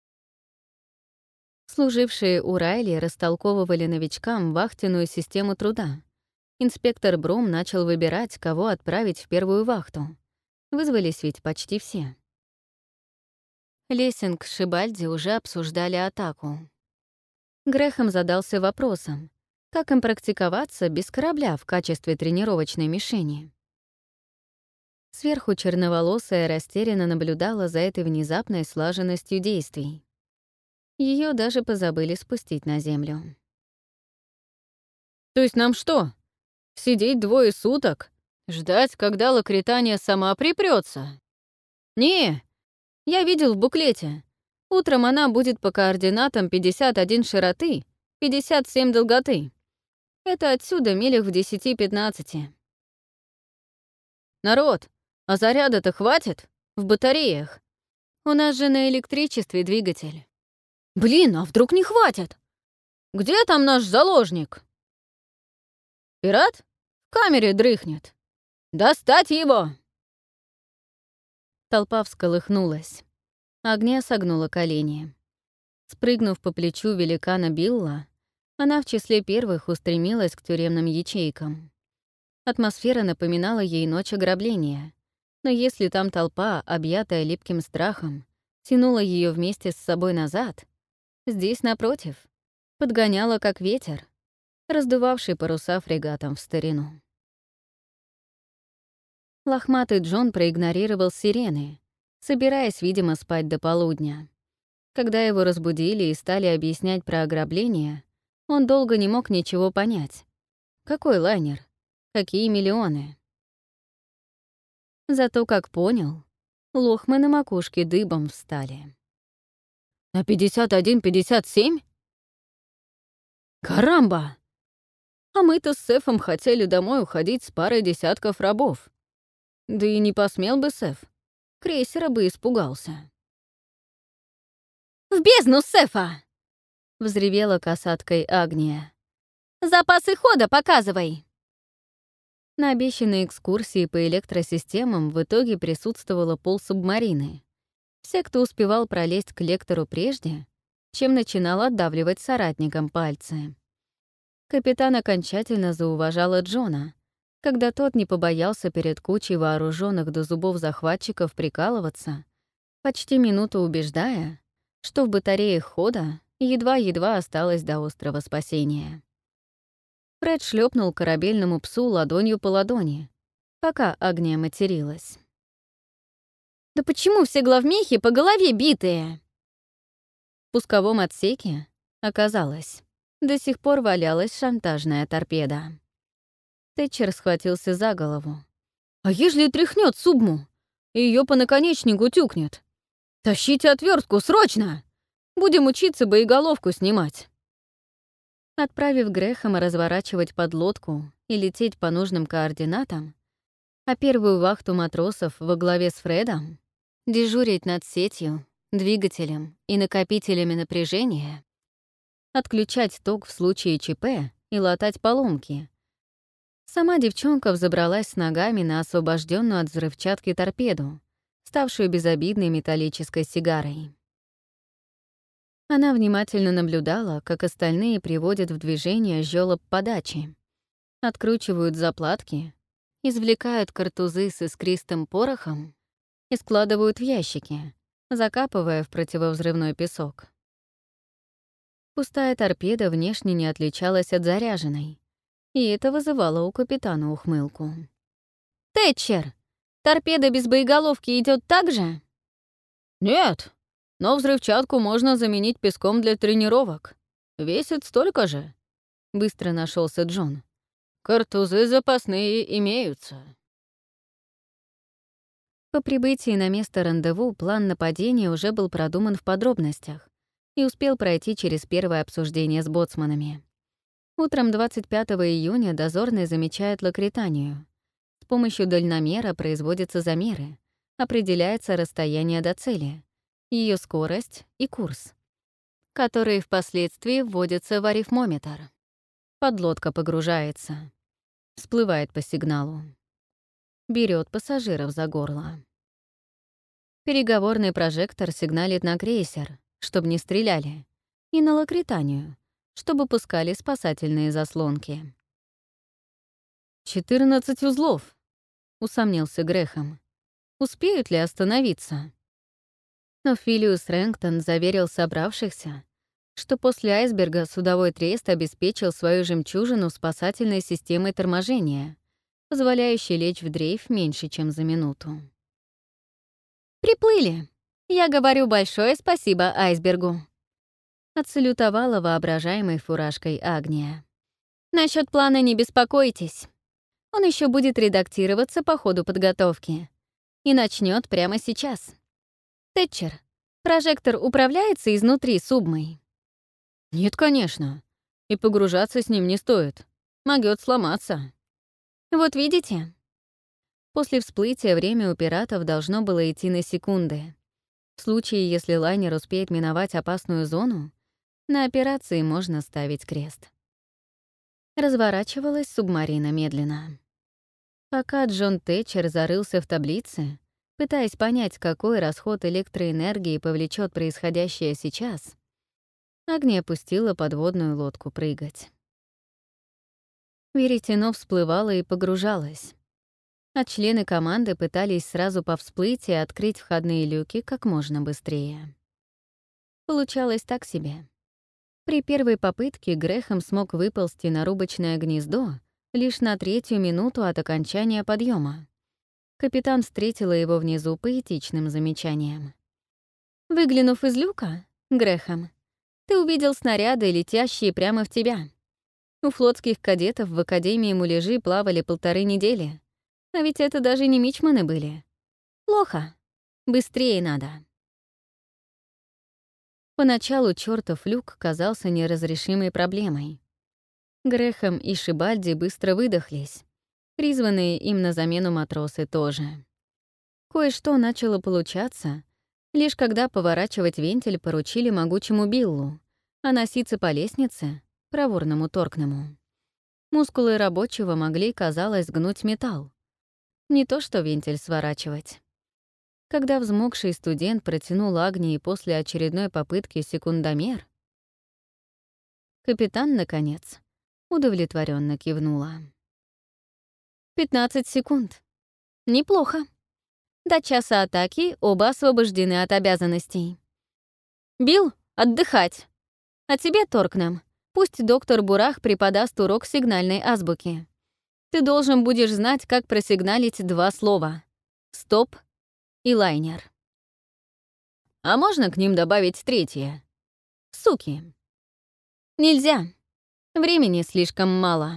Служившие у Райли растолковывали новичкам вахтенную систему труда. Инспектор Брум начал выбирать, кого отправить в первую вахту. Вызвались ведь почти все. Лессинг с Шибальди уже обсуждали атаку. Грэхэм задался вопросом, как им практиковаться без корабля в качестве тренировочной мишени. Сверху черноволосая растерянно наблюдала за этой внезапной слаженностью действий. Ее даже позабыли спустить на землю. «То есть нам что, сидеть двое суток, ждать, когда Лакритания сама припрётся? Не, я видел в буклете. Утром она будет по координатам пятьдесят один широты, пятьдесят семь долготы. Это отсюда милях в десяти-пятнадцати. Народ, а заряда-то хватит? В батареях? У нас же на электричестве двигатель. Блин, а вдруг не хватит? Где там наш заложник? Пират? В камере дрыхнет. Достать его!» Толпа всколыхнулась. Агния согнула колени. Спрыгнув по плечу великана Билла, она в числе первых устремилась к тюремным ячейкам. Атмосфера напоминала ей ночь ограбления, но если там толпа, объятая липким страхом, тянула ее вместе с собой назад, здесь, напротив, подгоняла как ветер, раздувавший паруса фрегатом в старину. Лохматый Джон проигнорировал сирены, собираясь, видимо, спать до полудня. Когда его разбудили и стали объяснять про ограбление, он долго не мог ничего понять. Какой лайнер? Какие миллионы? Зато, как понял, лохмы на макушке дыбом встали. «На пятьдесят один пятьдесят семь? Карамба! А мы-то с Сефом хотели домой уходить с парой десятков рабов. Да и не посмел бы Сеф. Крейсера бы испугался». «В бездну Сефа!» — взревела касаткой Агния. «Запасы хода показывай!» На обещанной экскурсии по электросистемам в итоге присутствовало полсубмарины. Все, кто успевал пролезть к лектору прежде, чем начинал отдавливать соратникам пальцы. Капитан окончательно зауважала Джона, когда тот не побоялся перед кучей вооруженных до зубов захватчиков прикалываться, почти минуту убеждая, что в батареях хода едва-едва осталось до острова спасения. Фред шлепнул корабельному псу ладонью по ладони, пока Агния материлась. «Да почему все главмехи по голове битые?» В пусковом отсеке, оказалось, до сих пор валялась шантажная торпеда. Тэтчер схватился за голову. «А ежели тряхнет субму, и ее по наконечнику тюкнет? Тащите отвертку срочно! Будем учиться боеголовку снимать!» Отправив Грэхэма разворачивать подлодку и лететь по нужным координатам, а первую вахту матросов во главе с Фредом дежурить над сетью, двигателем и накопителями напряжения, отключать ток в случае ЧП и латать поломки, сама девчонка взобралась с ногами на освобожденную от взрывчатки торпеду, ставшую безобидной металлической сигарой. Она внимательно наблюдала, как остальные приводят в движение жёлоб подачи, откручивают заплатки, извлекают картузы с искристым порохом и складывают в ящики, закапывая в противовзрывной песок. Пустая торпеда внешне не отличалась от заряженной, и это вызывало у капитана ухмылку. «Тэтчер, торпеда без боеголовки идет так же?» «Нет, но взрывчатку можно заменить песком для тренировок. Весит столько же», — быстро нашелся Джон. «Картузы запасные имеются». По прибытии на место рандеву план нападения уже был продуман в подробностях и успел пройти через первое обсуждение с боцманами. Утром двадцать пятого июня дозорный замечает Лакританию. С помощью дальномера производятся замеры, определяется расстояние до цели, ее скорость и курс, которые впоследствии вводятся в арифмометр. Подлодка погружается, всплывает по сигналу, берет пассажиров за горло. Переговорный прожектор сигналит на крейсер, чтобы не стреляли, и на Лакританию, чтобы пускали спасательные заслонки. «Четырнадцать узлов», — усомнился Грэхэм. «Успеют ли остановиться?» Но Филиус Рэнктон заверил собравшихся, что после айсберга судовой трест обеспечил свою жемчужину спасательной системой торможения, позволяющей лечь в дрейф меньше, чем за минуту. «Приплыли! Я говорю большое спасибо айсбергу!» Отсалютовала воображаемой фуражкой Агния. «Насчёт плана не беспокойтесь. Он еще будет редактироваться по ходу подготовки и начнет прямо сейчас. Тэтчер, прожектор управляется изнутри субмой?» «Нет, конечно. И погружаться с ним не стоит. Могёт сломаться». «Вот видите?» После всплытия время у пиратов должно было идти на секунды. В случае, если лайнер успеет миновать опасную зону, на операции можно ставить крест. Разворачивалась субмарина медленно. Пока Джон Тэтчер зарылся в таблице, пытаясь понять, какой расход электроэнергии повлечет происходящее сейчас, Агния пустила подводную лодку прыгать. Веретено всплывало и погружалось, а члены команды пытались сразу по всплытии открыть входные люки как можно быстрее. Получалось так себе. При первой попытке Грэхэм смог выползти на рубочное гнездо лишь на третью минуту от окончания подъема. Капитан встретила его внизу поэтичным замечанием. «Выглянув из люка, Грэхэм, ты увидел снаряды, летящие прямо в тебя. У флотских кадетов в Академии муляжи плавали полторы недели, а ведь это даже не мичманы были. Плохо. Быстрее надо». Поначалу чёртов люк казался неразрешимой проблемой. Грэхэм и Шибальди быстро выдохлись. Призванные им на замену матросы тоже. Кое-что начало получаться, лишь когда поворачивать вентиль поручили могучему Биллу, а носиться по лестнице — проворному торкному. Мускулы рабочего могли, казалось, гнуть металл. Не то что вентиль сворачивать. Когда взмокший студент протянул Агнии после очередной попытки секундомер, капитан, наконец, удовлетворенно кивнула. «Пятнадцать секунд. Неплохо. До часа атаки оба освобождены от обязанностей. Билл, отдыхать. А тебе, Торкнем, пусть доктор Бурах преподаст урок сигнальной азбуки. Ты должен будешь знать, как просигналить два слова — «стоп» и «лайнер». А можно к ним добавить третье? «Суки». Нельзя. Времени слишком мало.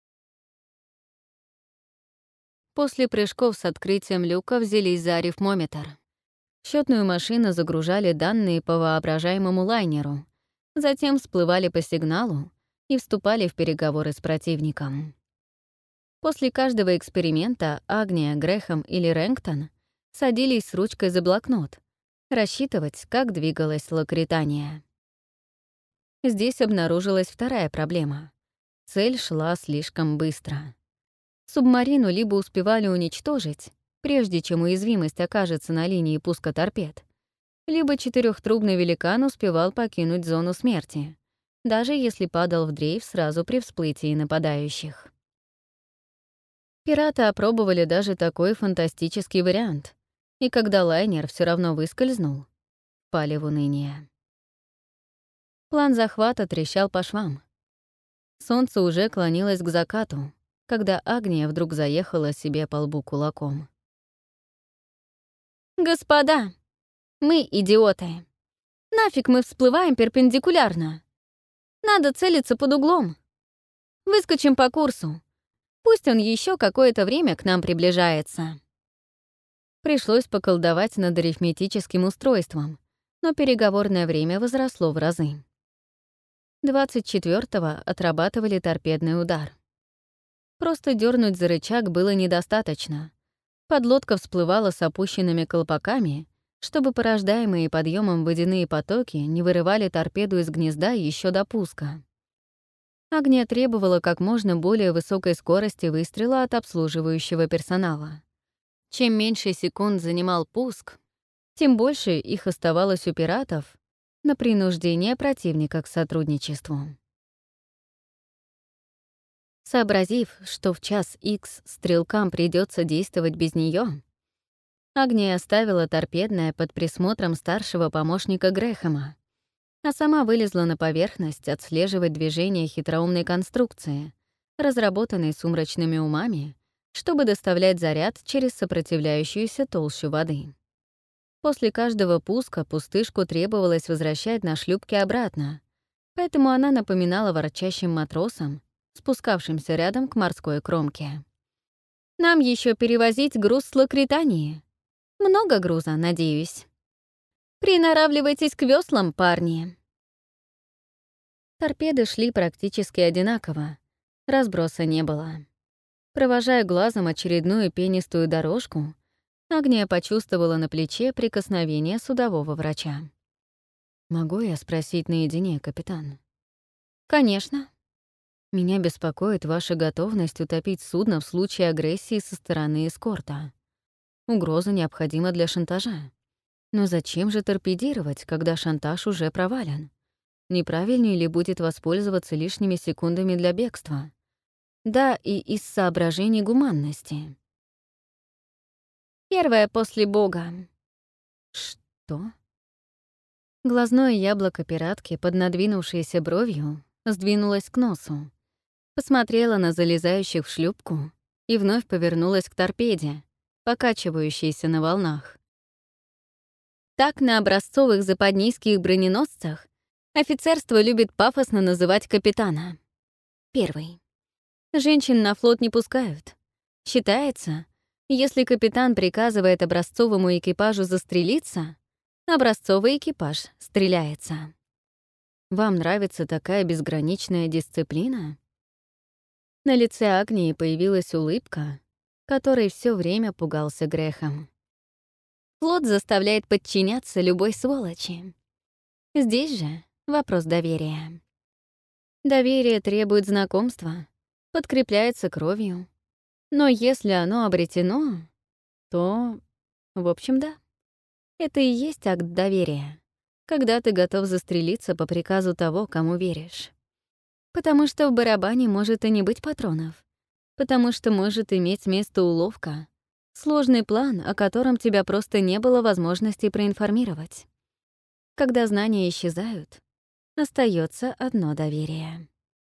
После прыжков с открытием люка взялись за арифмометр. В счетную машину загружали данные по воображаемому лайнеру, затем всплывали по сигналу и вступали в переговоры с противником. После каждого эксперимента Агния, Грэхэм или Рэнктон садились с ручкой за блокнот, рассчитывать, как двигалась Лакритания. Здесь обнаружилась вторая проблема. Цель шла слишком быстро. Субмарину либо успевали уничтожить, прежде чем уязвимость окажется на линии пуска торпед, либо четырехтрубный великан успевал покинуть зону смерти, даже если падал в дрейф сразу при всплытии нападающих. Пираты опробовали даже такой фантастический вариант, и когда лайнер все равно выскользнул, пали в уныние. План захвата трещал по швам. Солнце уже клонилось к закату, когда Агния вдруг заехала себе по лбу кулаком. «Господа, мы идиоты. Нафиг мы всплываем перпендикулярно? Надо целиться под углом. Выскочим по курсу. Пусть он еще какое-то время к нам приближается». Пришлось поколдовать над арифметическим устройством, но переговорное время возросло в разы. двадцать четвёртого отрабатывали торпедный удар. Просто дернуть за рычаг было недостаточно. Подлодка всплывала с опущенными колпаками, чтобы порождаемые подъемом водяные потоки не вырывали торпеду из гнезда еще до пуска. Агния требовала как можно более высокой скорости выстрела от обслуживающего персонала. Чем меньше секунд занимал пуск, тем больше их оставалось у пиратов на принуждение противника к сотрудничеству. Сообразив, что в час икс стрелкам придется действовать без нее, Агния оставила торпедное под присмотром старшего помощника Грэхэма, а сама вылезла на поверхность отслеживать движение хитроумной конструкции, разработанной сумрачными умами, чтобы доставлять заряд через сопротивляющуюся толщу воды. После каждого пуска пустышку требовалось возвращать на шлюпке обратно, поэтому она напоминала ворчащим матросам, спускавшимся рядом к морской кромке. «Нам еще перевозить груз с Лакритании. Много груза, надеюсь. Приноравливайтесь к веслам, парни». Торпеды шли практически одинаково, разброса не было. Провожая глазом очередную пенистую дорожку, Агния почувствовала на плече прикосновение судового врача. «Могу я спросить наедине, капитан?» «Конечно». «Меня беспокоит ваша готовность утопить судно в случае агрессии со стороны эскорта. Угроза необходима для шантажа. Но зачем же торпедировать, когда шантаж уже провален? Неправильнее ли будет воспользоваться лишними секундами для бегства? Да, и из соображений гуманности». «Первое после Бога». «Что?» Глазное яблоко пиратки, под надвинувшейся бровью, сдвинулось к носу, посмотрела на залезающих в шлюпку и вновь повернулась к торпеде, покачивающейся на волнах. Так на образцовых западнийских броненосцах офицерство любит пафосно называть капитана. Первый. Женщин на флот не пускают. Считается, если капитан приказывает образцовому экипажу застрелиться, образцовый экипаж стреляется. Вам нравится такая безграничная дисциплина? На лице Агнии появилась улыбка, которой все время пугался Грэхэм. Флот заставляет подчиняться любой сволочи. Здесь же вопрос доверия. Доверие требует знакомства, подкрепляется кровью. Но если оно обретено, то, в общем, да. Это и есть акт доверия, когда ты готов застрелиться по приказу того, кому веришь. Потому что в барабане может и не быть патронов. Потому что может иметь место уловка, сложный план, о котором тебя просто не было возможности проинформировать. Когда знания исчезают, остается одно доверие.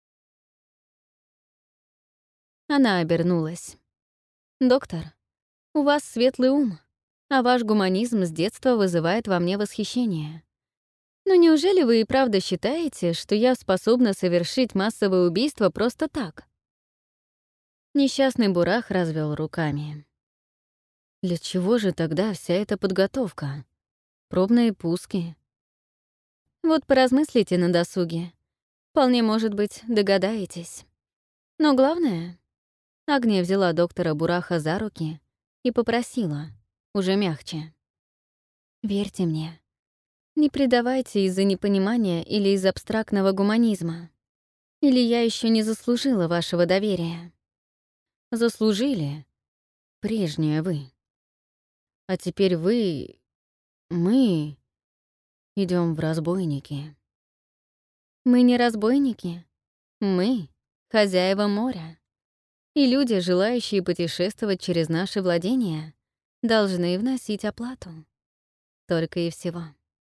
Она обернулась. «Доктор, у вас светлый ум, а ваш гуманизм с детства вызывает во мне восхищение. Но неужели вы и правда считаете, что я способна совершить массовое убийство просто так?» Несчастный Бурах развел руками. «Для чего же тогда вся эта подготовка? Пробные пуски?» «Вот поразмыслите на досуге. Вполне, может быть, догадаетесь. Но главное...» Агния взяла доктора Бураха за руки и попросила, уже мягче. «Верьте мне. Не предавайте из-за непонимания или из абстрактного гуманизма. Или я еще не заслужила вашего доверия». «Заслужили. Прежняя вы. А теперь вы... мы... идем в разбойники». «Мы не разбойники. Мы — хозяева моря. И люди, желающие путешествовать через наши владения, должны вносить оплату. Только и всего».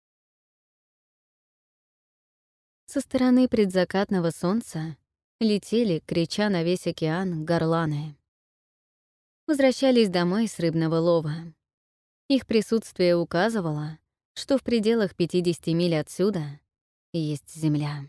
Со стороны предзакатного солнца летели, крича на весь океан, горланы. Возвращались домой с рыбного лова. Их присутствие указывало, что в пределах пятидесяти миль отсюда есть земля.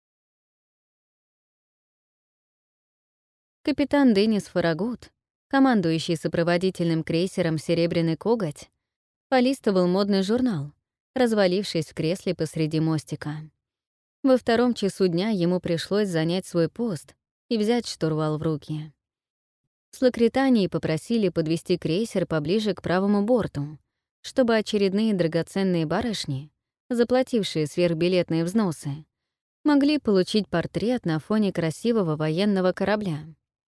Капитан Деннис Фарагут, командующий сопроводительным крейсером «Серебряный коготь», полистывал модный журнал, развалившись в кресле посреди мостика. Во втором часу дня ему пришлось занять свой пост и взять штурвал в руки. С Лакритании попросили подвести крейсер поближе к правому борту, чтобы очередные драгоценные барышни, заплатившие сверхбилетные взносы, могли получить портрет на фоне красивого военного корабля.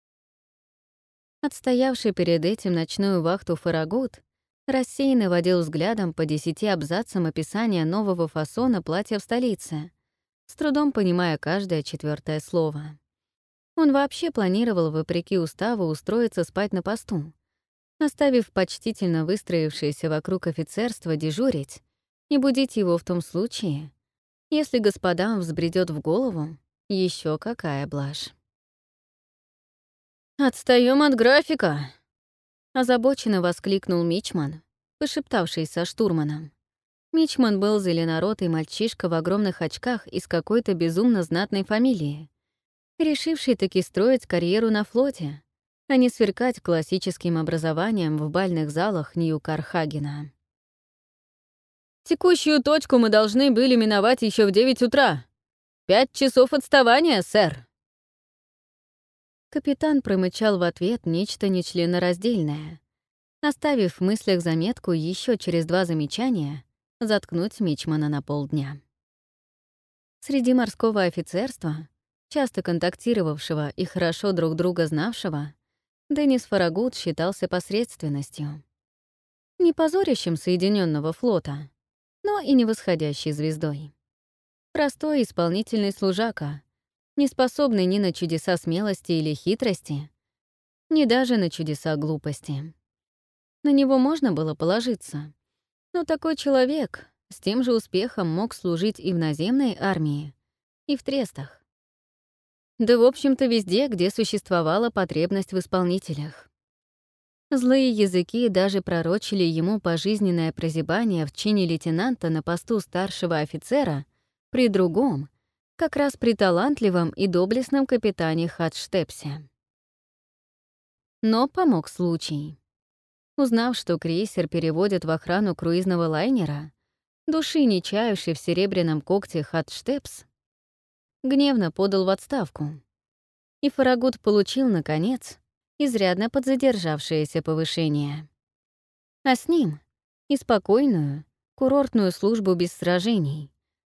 Отстоявший перед этим ночную вахту Фарагут рассеянно водил взглядом по десяти абзацам описания нового фасона платья в столице, с трудом понимая каждое четвертое слово. Он вообще планировал, вопреки уставу, устроиться спать на посту, оставив почтительно выстроившееся вокруг офицерство дежурить и будить его в том случае, если господам взбредёт в голову еще какая блажь. «Отстаём от графика!» — озабоченно воскликнул мичман, пошептавший со штурманом. Мичман был зеленоротый мальчишка в огромных очках из какой-то безумно знатной фамилии, решивший таки строить карьеру на флоте, а не сверкать классическим образованием в бальных залах Нью-Кархагена. «Текущую точку мы должны были миновать еще в девять утра. Пять часов отставания, сэр!» Капитан промычал в ответ нечто нечленораздельное, оставив в мыслях заметку еще через два замечания заткнуть мичмана на полдня. Среди морского офицерства, часто контактировавшего и хорошо друг друга знавшего, Деннис Фарагут считался посредственностью. Не позорищем Соединенного флота, но и не восходящей звездой. Простой исполнительный служака, не способный ни на чудеса смелости или хитрости, ни даже на чудеса глупости. На него можно было положиться, но такой человек с тем же успехом мог служить и в наземной армии, и в трестах. Да, в общем-то, везде, где существовала потребность в исполнителях. Злые языки даже пророчили ему пожизненное прозябание в чине лейтенанта на посту старшего офицера при другом, как раз при талантливом и доблестном капитане Хатштепсе. Но помог случай. Узнав, что крейсер переводят в охрану круизного лайнера, души не чаявший в серебряном когте Хатштепс гневно подал в отставку, и Фарагут получил, наконец, изрядно подзадержавшееся повышение. А с ним и спокойную, курортную службу без сражений,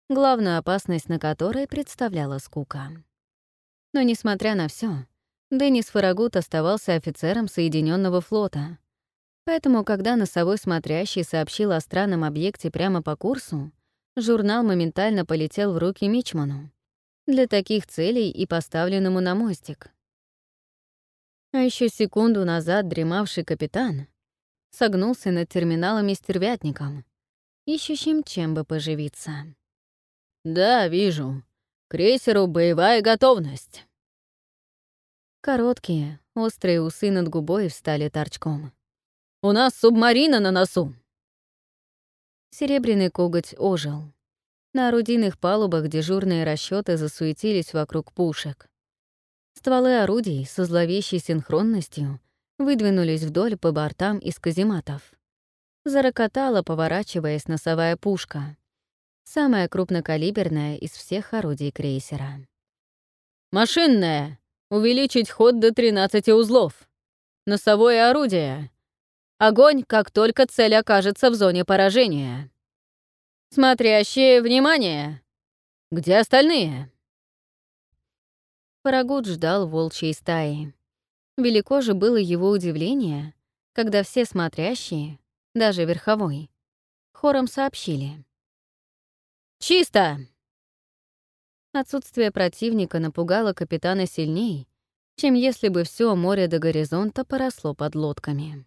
главную опасность на которой представляла скука. Но, несмотря на все, Деннис Фаррагут оставался офицером Соединенного флота. Поэтому, когда носовой смотрящий сообщил о странном объекте прямо по курсу, журнал моментально полетел в руки Мичману. Для таких целей и поставленному на мостик. А еще секунду назад дремавший капитан согнулся над терминалом и стервятником, ищущим чем бы поживиться. «Да, вижу. Крейсеру боевая готовность». Короткие, острые усы над губой встали торчком. «У нас субмарина на носу!» Серебряный коготь ожил. На орудийных палубах дежурные расчеты засуетились вокруг пушек. Стволы орудий со зловещей синхронностью выдвинулись вдоль по бортам из казематов. Зарокотала, поворачиваясь, носовая пушка. Самая крупнокалиберная из всех орудий крейсера. «Машинная! Увеличить ход до тринадцати узлов! Носовое орудие! Огонь, как только цель окажется в зоне поражения! Смотрящие, внимание! Где остальные?» Фаррагут ждал волчьей стаи. Велико же было его удивление, когда все смотрящие, даже верховой, хором сообщили. «Чисто!» Отсутствие противника напугало капитана сильней, чем если бы все море до горизонта поросло под лодками.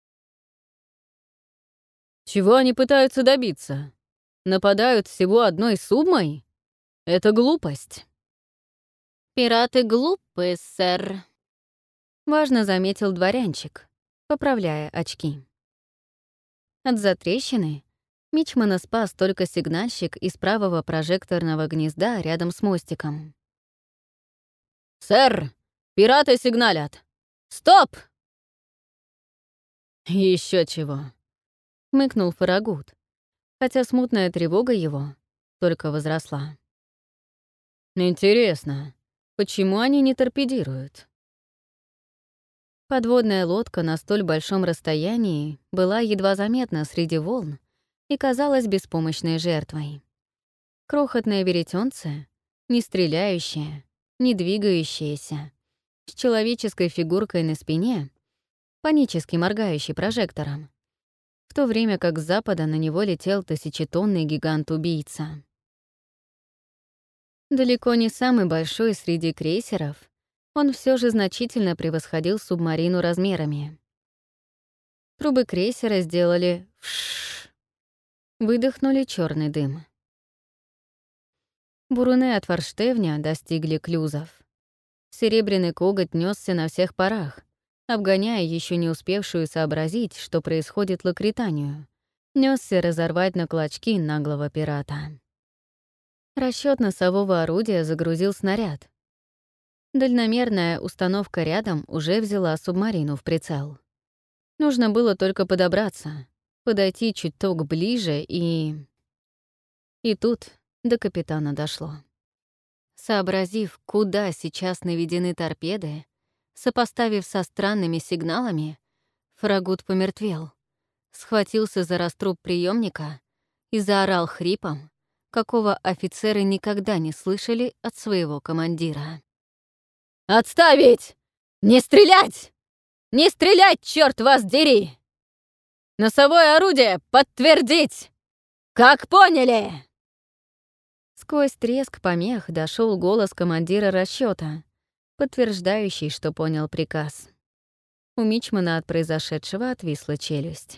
«Чего они пытаются добиться? Нападают всего одной субмой? Это глупость!» «Пираты глупые, сэр», — важно заметил дворянчик, поправляя очки. От затрещины Мичмана спас только сигнальщик из правого прожекторного гнезда рядом с мостиком. «Сэр, пираты сигналят! Стоп!» Еще чего!» — хмыкнул Фаррагут, хотя смутная тревога его только возросла. «Интересно, почему они не торпедируют?» Подводная лодка на столь большом расстоянии была едва заметна среди волн и казалась беспомощной жертвой. Крохотное веретенце, не стреляющее, не двигающееся, с человеческой фигуркой на спине, панически моргающей прожектором, в то время как с запада на него летел тысячетонный гигант-убийца. Далеко не самый большой среди крейсеров, он все же значительно превосходил субмарину размерами. Трубы крейсера сделали «вшшш», выдохнули черный дым. Буруны от форштевня достигли клюзов. Серебряный коготь нёсся на всех парах, обгоняя еще не успевшую сообразить, что происходит Лакританию, нёсся разорвать на клочки наглого пирата. Расчёт носового орудия загрузил снаряд. Дальномерная установка рядом уже взяла субмарину в прицел. Нужно было только подобраться, подойти чуток ближе и... И тут до капитана дошло. Сообразив, куда сейчас наведены торпеды, сопоставив со странными сигналами, Фаррагут помертвел, схватился за раструб приемника и заорал хрипом, какого офицеры никогда не слышали от своего командира. «Отставить! Не стрелять! Не стрелять, черт вас дери! Носовое орудие подтвердить! Как поняли?» Сквозь треск помех дошел голос командира расчета, подтверждающий, что понял приказ. У Мичмана от произошедшего отвисла челюсть.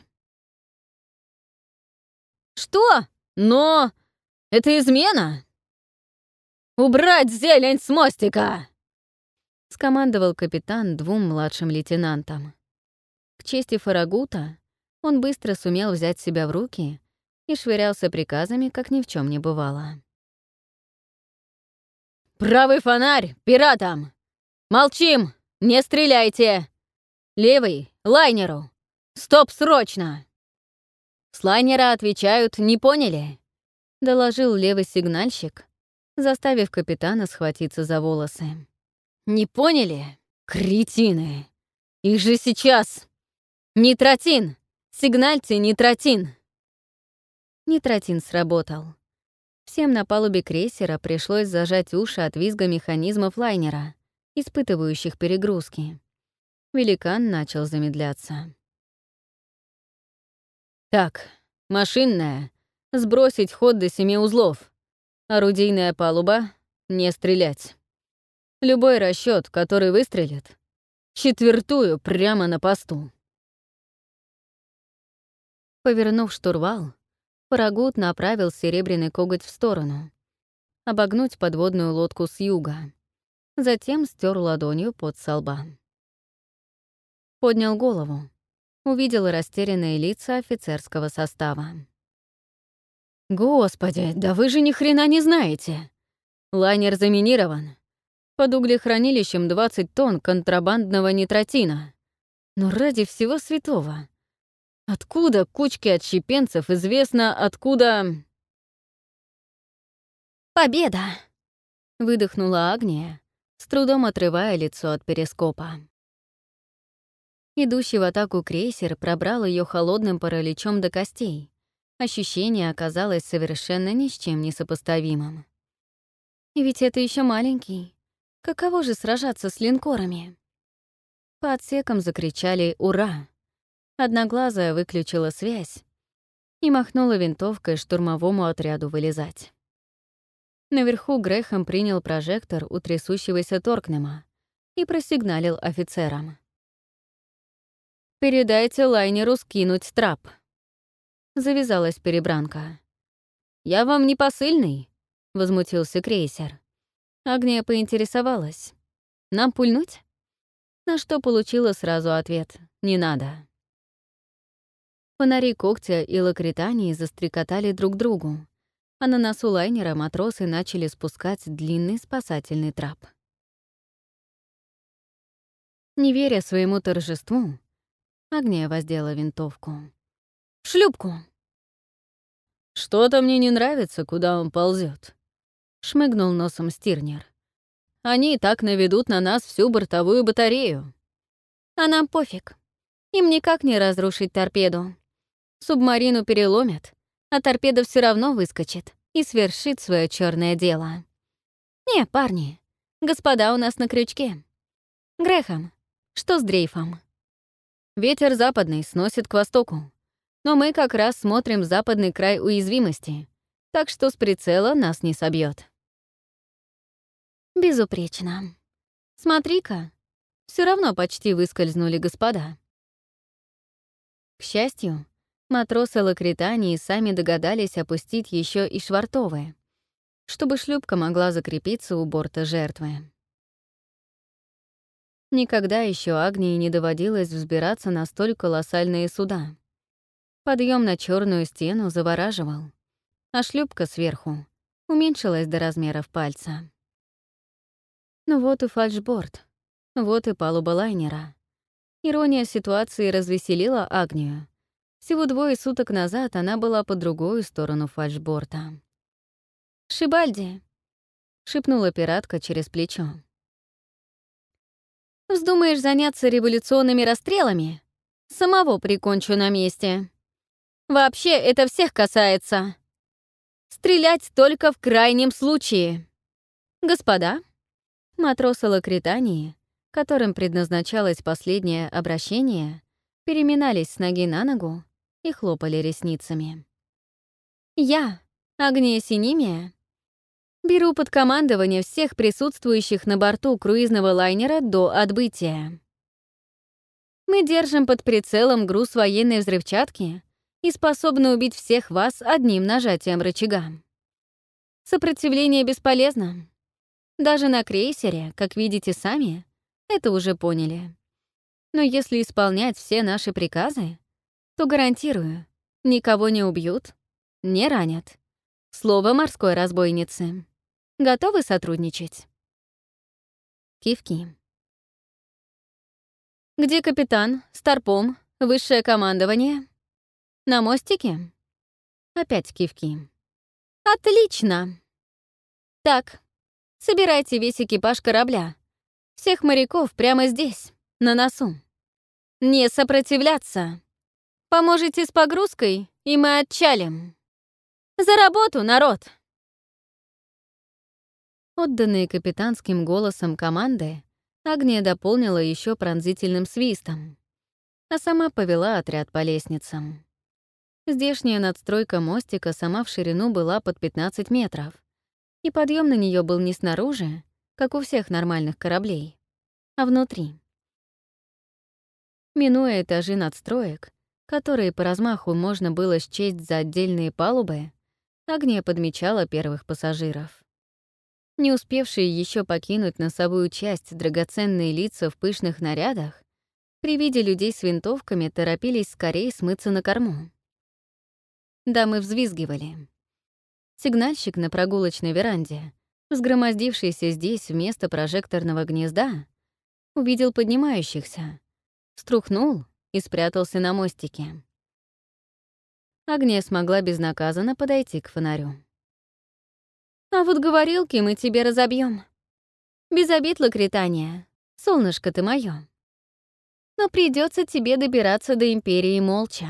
«Что? Но это измена! Убрать зелень с мостика!» — скомандовал капитан двум младшим лейтенантам. К чести Фаррагута, он быстро сумел взять себя в руки и швырялся приказами, как ни в чем не бывало. «Правый фонарь пиратам! Молчим! Не стреляйте! Левый — лайнеру! Стоп срочно!» «С лайнера отвечают, не поняли», — доложил левый сигнальщик, заставив капитана схватиться за волосы. «Не поняли? Кретины! Их же сейчас! Нитротин! Сигнальте нитротин!» Нитротин сработал. Всем на палубе крейсера пришлось зажать уши от визга механизмов лайнера, испытывающих перегрузки. Великан начал замедляться. «Так, машинная. Сбросить ход до семи узлов. Орудийная палуба. Не стрелять. Любой расчет, который выстрелит, четвертую прямо на посту». Повернув штурвал, Фарагут направил серебряный коготь в сторону, обогнуть подводную лодку с юга. Затем стер ладонью под со лба. Поднял голову, увидел растерянные лица офицерского состава. «Господи, да вы же ни хрена не знаете! Лайнер заминирован. Под углехранилищем двадцать тонн контрабандного нитротина. Но ради всего святого! Откуда кучке отщепенцев известно, откуда...» «Победа!» — выдохнула Агния, с трудом отрывая лицо от перископа. Идущий в атаку крейсер пробрал ее холодным параличом до костей. Ощущение оказалось совершенно ни с чем не сопоставимым. И ведь это еще маленький. Каково же сражаться с линкорами? По отсекам закричали «Ура!». Одноглазая выключила связь и махнула винтовкой штурмовому отряду вылезать. Наверху Грэхэм принял прожектор у трясущегося Торкнема и просигналил офицерам. «Передайте лайнеру скинуть трап». Завязалась перебранка. «Я вам не посыльный?» — возмутился крейсер. Агния поинтересовалась. «Нам пульнуть?» На что получила сразу ответ «Не надо». Фонари Когтя и Лакритании застрекотали друг другу, а на носу лайнера матросы начали спускать длинный спасательный трап. Не веря своему торжеству, Агния воздела винтовку. «В шлюпку!» «Что-то мне не нравится, куда он ползет, шмыгнул носом Стирнер. «Они и так наведут на нас всю бортовую батарею». «А нам пофиг. Им никак не разрушить торпеду. Субмарину переломят, а торпеда все равно выскочит и свершит свое черное дело. Не, парни, господа у нас на крючке. Грэхэм, что с дрейфом?» «Ветер западный сносит к востоку. Но мы как раз смотрим западный край уязвимости, так что с прицела нас не собьет». «Безупречно. Смотри-ка, все равно почти выскользнули господа». К счастью, матросы Лакритании сами догадались опустить еще и швартовые, чтобы шлюпка могла закрепиться у борта жертвы. Никогда еще Агнии не доводилось взбираться на столь колоссальные суда. Подъем на черную стену завораживал, а шлюпка сверху уменьшилась до размеров пальца. Ну вот и фальшборд, вот и палуба лайнера. Ирония ситуации развеселила Агнию. Всего двое суток назад она была по другую сторону фальшборта. «Шибальди!» — шепнула пиратка через плечо. «Вздумаешь заняться революционными расстрелами? Самого прикончу на месте. Вообще, это всех касается. Стрелять только в крайнем случае. Господа!» Матросы Лакритании, которым предназначалось последнее обращение, переминались с ноги на ногу и хлопали ресницами. «Я, Агния Синимия, беру под командование всех присутствующих на борту круизного лайнера до отбытия. Мы держим под прицелом груз военной взрывчатки и способны убить всех вас одним нажатием рычага. Сопротивление бесполезно. Даже на крейсере, как видите сами, это уже поняли. Но если исполнять все наши приказы, то гарантирую, никого не убьют, не ранят. Слово морской разбойницы. Готовы сотрудничать?» Кивки. «Где капитан, старпом, высшее командование? На мостике?» Опять кивки. «Отлично! Так, собирайте весь экипаж корабля. Всех моряков прямо здесь, на носу. Не сопротивляться. Поможете с погрузкой, и мы отчалим. За работу, народ!» Отданные капитанским голосом команды, Агния дополнила еще пронзительным свистом, а сама повела отряд по лестницам. Здешняя надстройка мостика сама в ширину была под пятнадцать метров, и подъем на нее был не снаружи, как у всех нормальных кораблей, а внутри. Минуя этажи надстроек, которые по размаху можно было счесть за отдельные палубы, Агния подмечала первых пассажиров. Не успевшие еще покинуть носовую часть драгоценные лица в пышных нарядах, при виде людей с винтовками торопились скорее смыться на корму. Дамы взвизгивали. Сигнальщик на прогулочной веранде, взгромоздившийся здесь вместо прожекторного гнезда, увидел поднимающихся, струхнул и спрятался на мостике. Агния смогла безнаказанно подойти к фонарю. «А вот говорилки мы тебе разобьем. Без обид, Лакритания, солнышко ты моё. Но придется тебе добираться до Империи молча».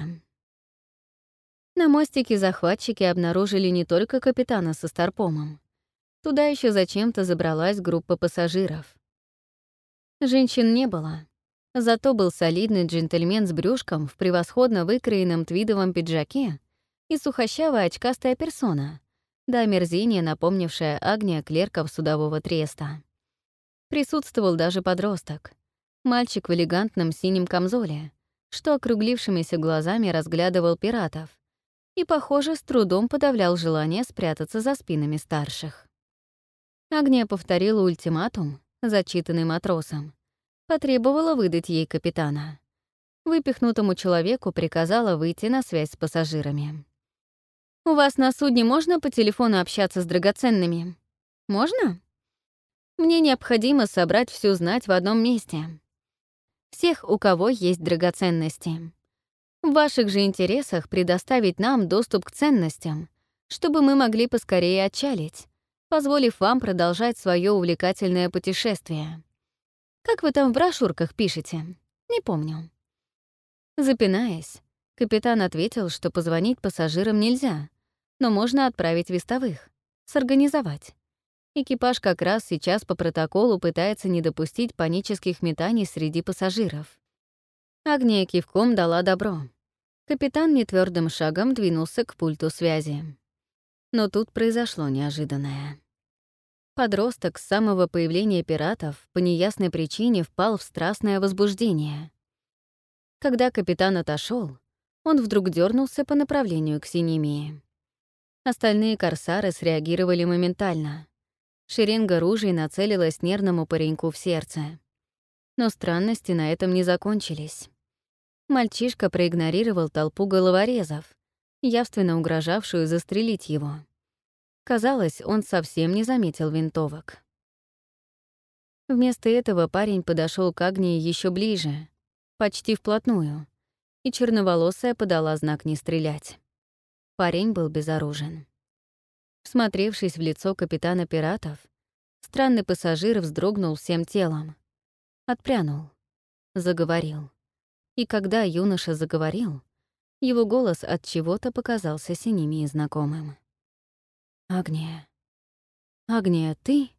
На мостике захватчики обнаружили не только капитана со Старпомом. Туда еще зачем-то забралась группа пассажиров. Женщин не было, зато был солидный джентльмен с брюшком в превосходно выкроенном твидовом пиджаке и сухощавая очкастая персона, до омерзения напомнившая Агния клерков судового треста. Присутствовал даже подросток, мальчик в элегантном синем камзоле, что округлившимися глазами разглядывал пиратов и, похоже, с трудом подавлял желание спрятаться за спинами старших. Агния повторила ультиматум, зачитанный матросом, потребовала выдать ей капитана. Выпихнутому человеку приказала выйти на связь с пассажирами. «У вас на судне можно по телефону общаться с драгоценными? Можно? Мне необходимо собрать всю знать в одном месте. Всех, у кого есть драгоценности. В ваших же интересах предоставить нам доступ к ценностям, чтобы мы могли поскорее отчалить, позволив вам продолжать свое увлекательное путешествие. Как вы там в брошюрках пишете? Не помню». Запинаясь, капитан ответил, что позвонить пассажирам нельзя, но можно отправить вестовых, сорганизовать. Экипаж как раз сейчас по протоколу пытается не допустить панических метаний среди пассажиров. Агния кивком дала добро. Капитан нетвёрдым шагом двинулся к пульту связи. Но тут произошло неожиданное. Подросток с самого появления пиратов по неясной причине впал в страстное возбуждение. Когда капитан отошел, он вдруг дернулся по направлению к Синемии. Остальные корсары среагировали моментально. Шеренга ружей нацелилась нервному пареньку в сердце. Но странности на этом не закончились. Мальчишка проигнорировал толпу головорезов, явственно угрожавшую застрелить его. Казалось, он совсем не заметил винтовок. Вместо этого парень подошел к Агнии еще ближе, почти вплотную, и черноволосая подала знак не стрелять. Парень был безоружен. Всмотревшись в лицо капитана пиратов, странный пассажир вздрогнул всем телом. Отпрянул. Заговорил. И когда юноша заговорил, его голос от чего-то показался Синемии знакомым. «Агния. Агния, ты?»